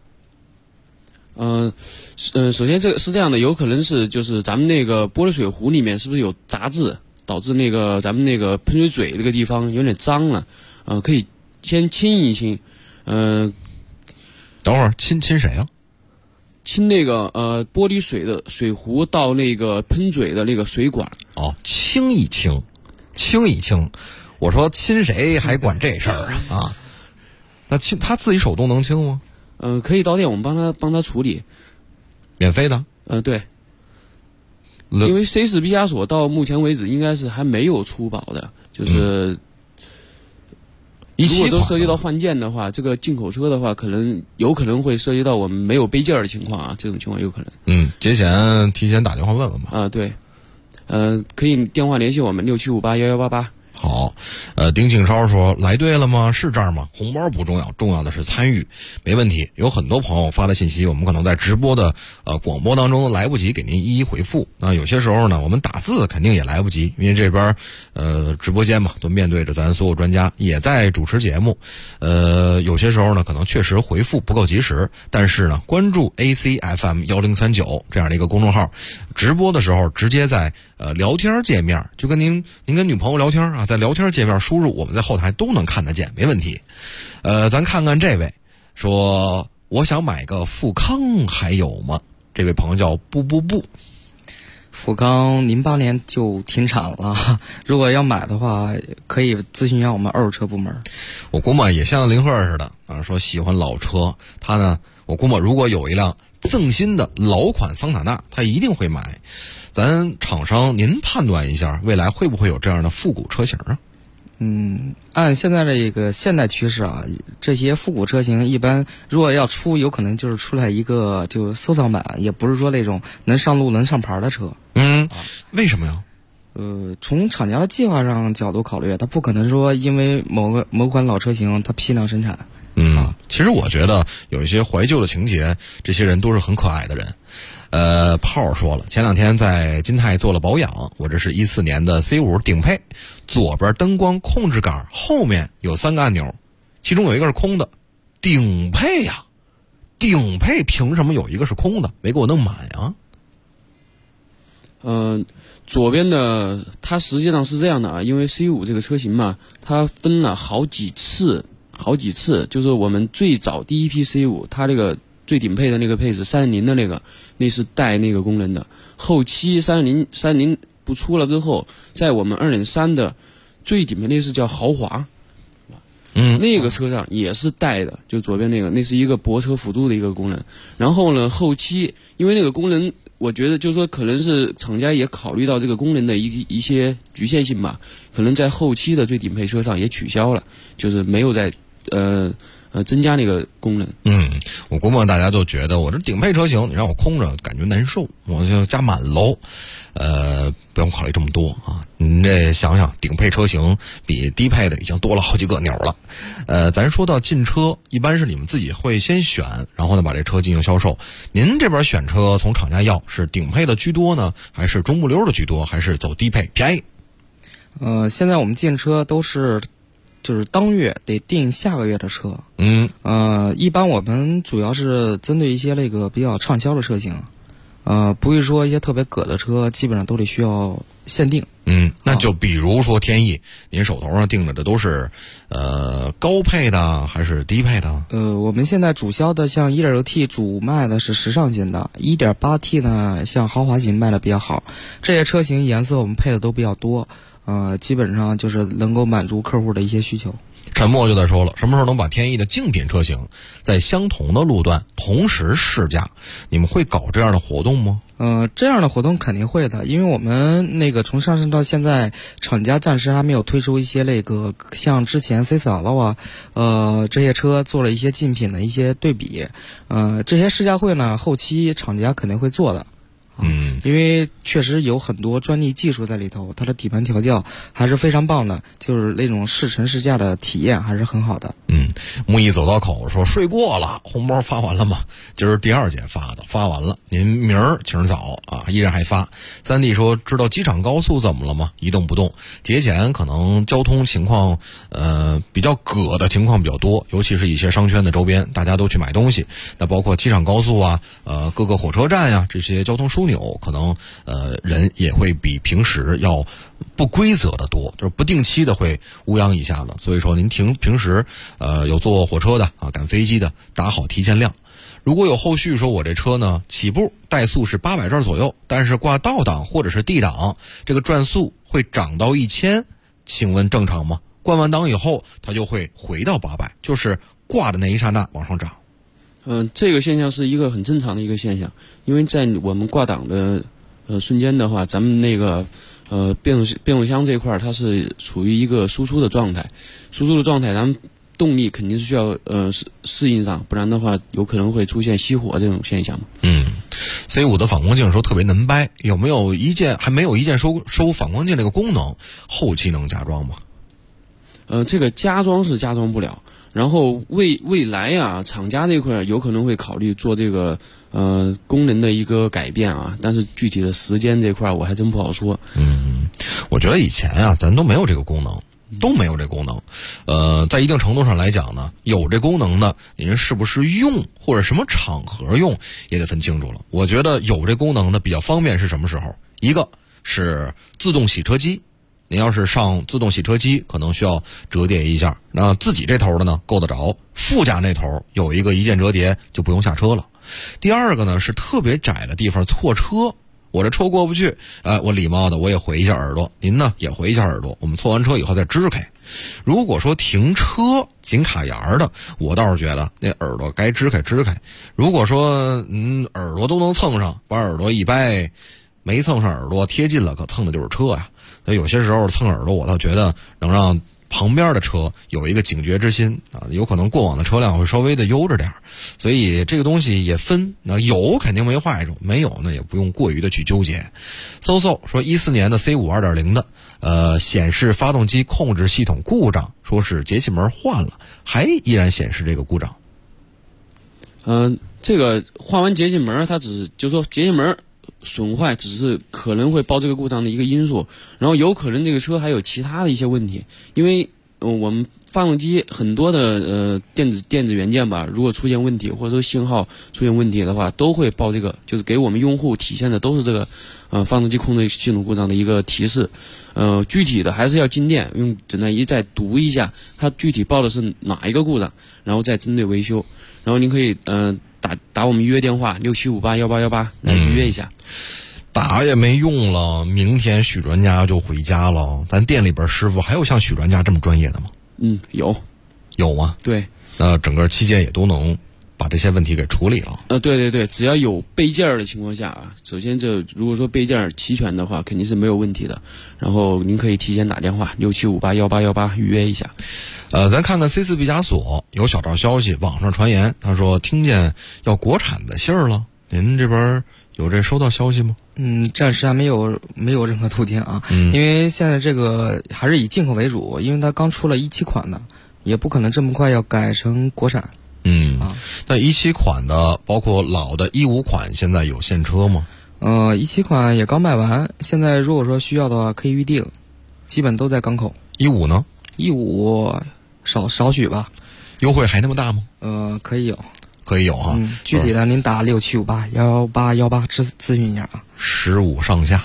首先这个是这样的，有可能是就是咱们那个玻璃水壶里面是不是有杂质，导致那个咱们那个喷水嘴这个地方有点脏了，可以先清一清。 等会儿清谁啊？ 清那个玻璃水的水壶到那个喷嘴的那个水管。 清一清。我说亲谁还管这事儿啊？那清他自己手动能清吗？ 可以到店我们帮他处理， 免费的。 对。因为 C4 毕加索到目前为止应该是还没有出保的，就是如果都涉及到换件的话，这个进口车的话有可能会涉及到我们没有备件的情况啊，这种情况有可能。 节前提前打电话问问吧。 对，可以电话联系我们67581188。 好，丁庆超说来对了吗？是这儿吗？红包不重要，重要的是参与，没问题。有很多朋友发的信息，我们可能在直播的广播当中来不及给您一一回复。那有些时候呢，我们打字肯定也来不及，因为这边直播间嘛，都面对着咱所有专家，也在主持节目。有些时候呢，可能确实回复不够及时，但是呢，关注 ACFM 1039这样的一个公众号，直播的时候直接在聊天界面，就跟您跟女朋友聊天啊，在聊天界面输入，我们在后台都能看得见，没问题。咱看看这位说，我想买个富康还有吗？这位朋友叫不， 富康08年就停产了，如果要买的话，可以咨询一下我们二手车部门。 我估摸也像林鹤似的说喜欢老车，他呢，我估摸如果有一辆赠新的老款桑塔纳，他一定会买。咱厂商您判断一下，未来会不会有这样的复古车型啊？ 按现在这个现代趋势啊，这些复古车型一般如果要出，有可能就是出来一个就收藏版，也不是说那种能上路能上牌的车。 为什么呀？ 从厂家的计划上角度考虑，他不可能说因为某款老车型它批量生产。 其实我觉得有一些怀旧的情节，这些人都是很可爱的人。炮说了，前2天在金泰做了保养，我这是14年的 C5 顶配，左边灯光控制杆后面有3个按钮，其中有一个是空的。顶配呀，顶配凭什么有一个是空的？没给我弄满呀？ 左边的它实际上是这样的啊，因为 C5 这个车型嘛，它分了好几次，就是我们最早第一批 C5，它这个最顶配的那个配置3.0的那是带那个功能的。后期3.0不出了之后，在我们2.3的最顶配那是叫豪华，那个车上也是带的，就左边那是一个泊车辅助的一个功能。然后呢，后期因为那个功能，我觉得就是说可能是厂家也考虑到这个功能的一些局限性吧，可能在后期的最顶配车上也取消了，就是没有在增加那个功能。 我估摸大家都觉得我这顶配车型你让我空着感觉难受，我就加满喽。不用考虑这么多啊，您这想想，顶配车型比低配的已经多了好几个钮了。咱说到进车，一般是你们自己会先选，然后呢把这车进行销售。您这边选车从厂家要是顶配的居多呢，还是中不溜的居多，还是走低配便宜？ 现在我们进车都是就是当月得订下个月的车。一般我们主要是针对一些那个比较畅销的车型。不会说一些特别葛的车，基本上都得需要限定。 那就比如说天翼，您手头上定的这都是高配的还是低配的？ 我们现在主销的像 1.6T 主卖的是时尚型的， 1.8T 呢像豪华型卖的比较好。这些车型颜色我们配的都比较多，基本上就是能够满足客户的一些需求。 沉默就在说了，什么时候能把天翼的竞品车型在相同的路段同时试驾？你们会搞这样的活动吗？ 这样的活动肯定会的，因为我们那个从上市到现在，厂家暂时还没有推出一些那个像之前 C4L 这些车做了一些竞品的一些对比。这些试驾会呢，后期厂家肯定会做的。因为确实有很多专利技术在里头，它的底盘调教还是非常棒的，就是那种试乘试驾的体验还是很好的。 木易走到口说睡过了，红包发完了吗？今儿第2件发完了，您明儿请早啊，依然还发。3D 说知道机场高速怎么了吗？一动不动。节前可能交通情况比较葛的情况比较多，尤其是一些商圈的周边，大家都去买东西，那包括机场高速啊，各个火车站呀，这些交通枢纽可能人也会比平时要不规则的多，就是不定期的会乌泱一下子。所以说您平时有坐火车的啊，赶飞机的，打好提前量。如果有后续说我这车呢起步怠速是800转左右，但是挂倒档或者是 D 档，这个转速会涨到1000，请问正常吗？关完档以后它就会回到800，就是挂的那一刹那往上涨。 这个现象是一个很正常的一个现象，因为在我们挂档的瞬间的话，咱们那个变速箱这一块它是处于一个输出的状态，咱们动力肯定是需要适应上，不然的话有可能会出现熄火这种现象。 C5 的反光镜说特别难掰，有没有还没有一键收反光镜这个功能，后期能加装吗？ 这个加装是加装不了，然后未来啊，厂家这块有可能会考虑做这个功能的一个改变啊，但是具体的时间这块我还真不好说。 我觉得以前啊，咱都没有这个功能。在一定程度上来讲呢，有这功能的您是不是用或者什么场合用也得分清楚了。我觉得有这功能的比较方便是什么时候？一个是自动洗车机，您要是上自动洗车机可能需要折叠一下，那自己这头的呢够得着，副驾那头有一个一键折叠就不用下车了。第二个呢是特别窄的地方错车，我这车过不去，我礼貌的我也回一下耳朵，您呢也回一下耳朵，我们错完车以后再支开。如果说停车紧卡沿的，我倒是觉得那耳朵该支开。如果说耳朵都能蹭上，把耳朵一掰，没蹭上耳朵贴近了，可蹭的就是车呀。所以有些时候蹭耳朵，我倒觉得能让旁边的车有一个警觉之心啊，有可能过往的车辆会稍微的悠着点，所以这个东西也分，那有肯定没坏处，没有呢也不用过于的去纠结。搜说14年的 C5 2.0 的显示发动机控制系统故障，说是节气门换了，还依然显示这个故障。 这个换完节气门，它就说节气门损坏只是可能会报这个故障的一个因素，然后有可能这个车还有其他的一些问题，因为我们发动机很多的电子元件吧，如果出现问题或者说信号出现问题的话，都会报这个，就是给我们用户体现的都是这个发动机控制系统故障的一个提示。具体的还是要进店用诊断仪再读一下它具体报的是哪一个故障，然后再针对维修。然后您可以打我们预约电话67581818来预约一下。 打也没用了，明天许专家就回家了。咱店里边师傅还有像许专家这么专业的吗？ 有吗？ 对， 整个期间也都能把这些问题给处理了。 对，只要有备件的情况下啊，首先如果说备件齐全的话，肯定是没有问题的。然后您可以提前打电话67581818预约一下。 咱看看 C4 毕加索有小道消息，网上传言，他说听见要国产的信儿了，您这边有这收到消息吗？ 暂时还没有任何途径啊，因为现在这个还是以进口为主，因为它刚出了17款的，也不可能这么快要改成国产。 那17款的包括老的15款现在有现车吗 ？17款也刚卖完，现在如果说需要的话可以预定，基本都在港口。 15呢 ？15少许吧。 优惠还那么大吗？ 可以有哈。 具体的您打67581818咨询一下啊。 15上下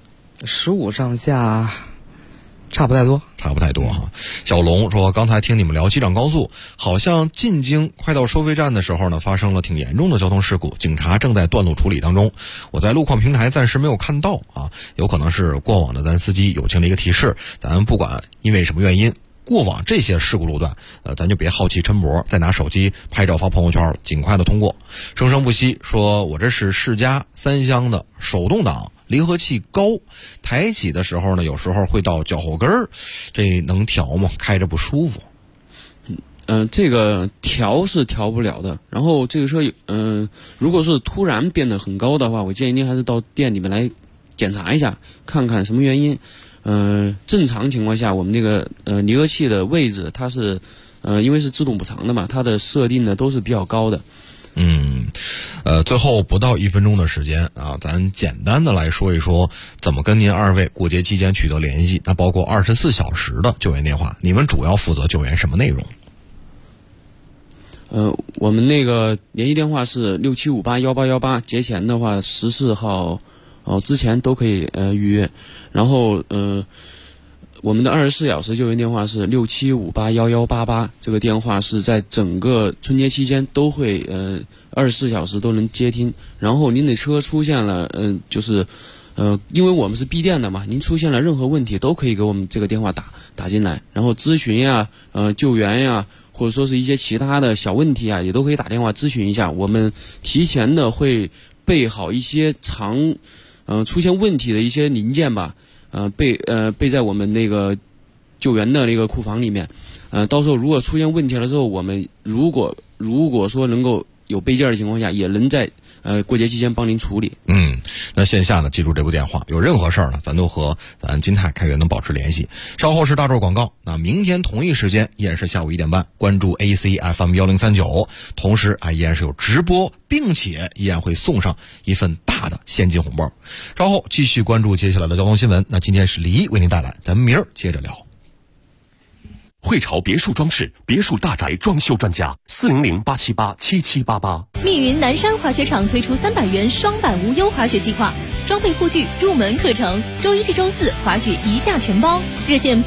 ，15上下差不太多哈。小龙说，刚才听你们聊机场高速，好像进京快到收费站的时候呢，发生了挺严重的交通事故，警察正在断路处理当中。我在路况平台暂时没有看到啊，有可能是过往的咱司机友情的一个提示。咱不管因为什么原因，过往这些事故路段，咱就别好奇抻脖，再拿手机拍照发朋友圈了，尽快的通过。生生不息说，我这是世嘉3厢的手动挡，离合器高，抬起的时候呢，有时候会到脚后跟儿，这能调吗？开着不舒服。 这个调是调不了的。然后这个车，如果是突然变得很高的话，我建议您还是到店里面来检查一下，看看什么原因。正常情况下，我们那个离合器的位置，它是因为是自动补偿的嘛，它的设定呢都是比较高的。 最后不到1分钟的时间啊，咱简单的来说一说怎么跟您二位过节期间取得联系。那包括24小时的救援电话，你们主要负责救援什么内容？ 我们那个联系电话是67581818，节前的话14号之前都可以预约。然后我们的24小时救援电话是67581188，这个电话是在整个春节期间都会24小时都能接听。然后您的车出现了因为我们是闭店的嘛，您出现了任何问题都可以给我们这个电话打进来，然后咨询呀、救援呀，或者说是一些其他的小问题啊，也都可以打电话咨询一下。我们提前的会备好一些出现问题的一些零件吧，备在我们那个救援的那个库房里面。到时候如果出现问题了之后，我们如果说能够有备件的情况下，也能在过节期间帮您处理。 那线下呢，记住这部电话，有任何事儿呢，咱都和咱金泰开源能保持联系。稍后是大众广告，那明天同一时间依然是下午1点半，关注 ACFM1039，同时依然是有直播，并且依然会送上一份大的现金红包。稍后继续关注接下来的交通新闻。那今天是李毅为您带来，咱们明儿接着聊。 汇潮别墅装饰，别墅大宅装修专家，400-878-7788。 密云南山滑雪场推出300元双板无忧滑雪计划，装备护具、入门课程，周一至周四滑雪一价全包，热线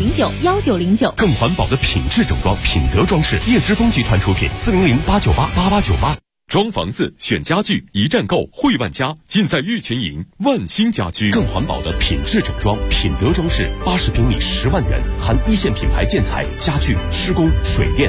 89091909。 更环保的品质整装，品德装饰，叶之峰集团出品，400-898-8898。装房子选家具，一站购汇万家，尽在玉群营万兴家居。更环保的品质整装，品德装饰，80平米10万元，含一线品牌建材、家具、施工、水电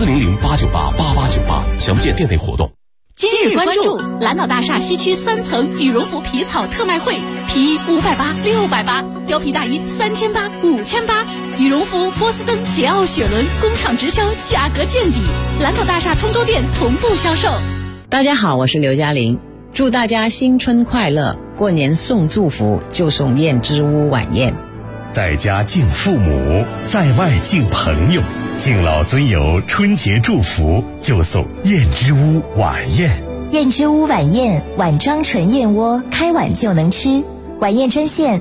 ，400-898-8898。详见店内活动。 今日关注蓝岛大厦西区3层羽绒服皮草特卖会，皮衣580、680，貂皮大衣3800、5800，羽绒服、波司登、桀骜雪伦工厂直销，价格见底，蓝岛大厦通州店同步销售。 大家好，我是刘嘉玲，祝大家新春快乐，过年送祝福就送燕之屋晚宴。 在家敬父母，在外敬朋友，敬老尊友春节祝福就送燕之屋晚宴。 燕之屋晚宴，碗装纯燕窝，开碗就能吃。晚宴专线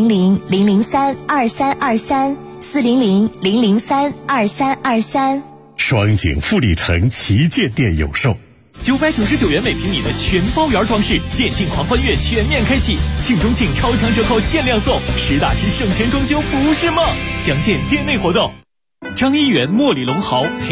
400-003-2323，400-003-2323。 双井富力城旗舰店有售。 999元每平米的全包圆装饰，电竞狂欢月全面开启，庆中庆超强折扣限量送，实打实省钱装修不是梦。详见店内活动。张一元、莫里龙豪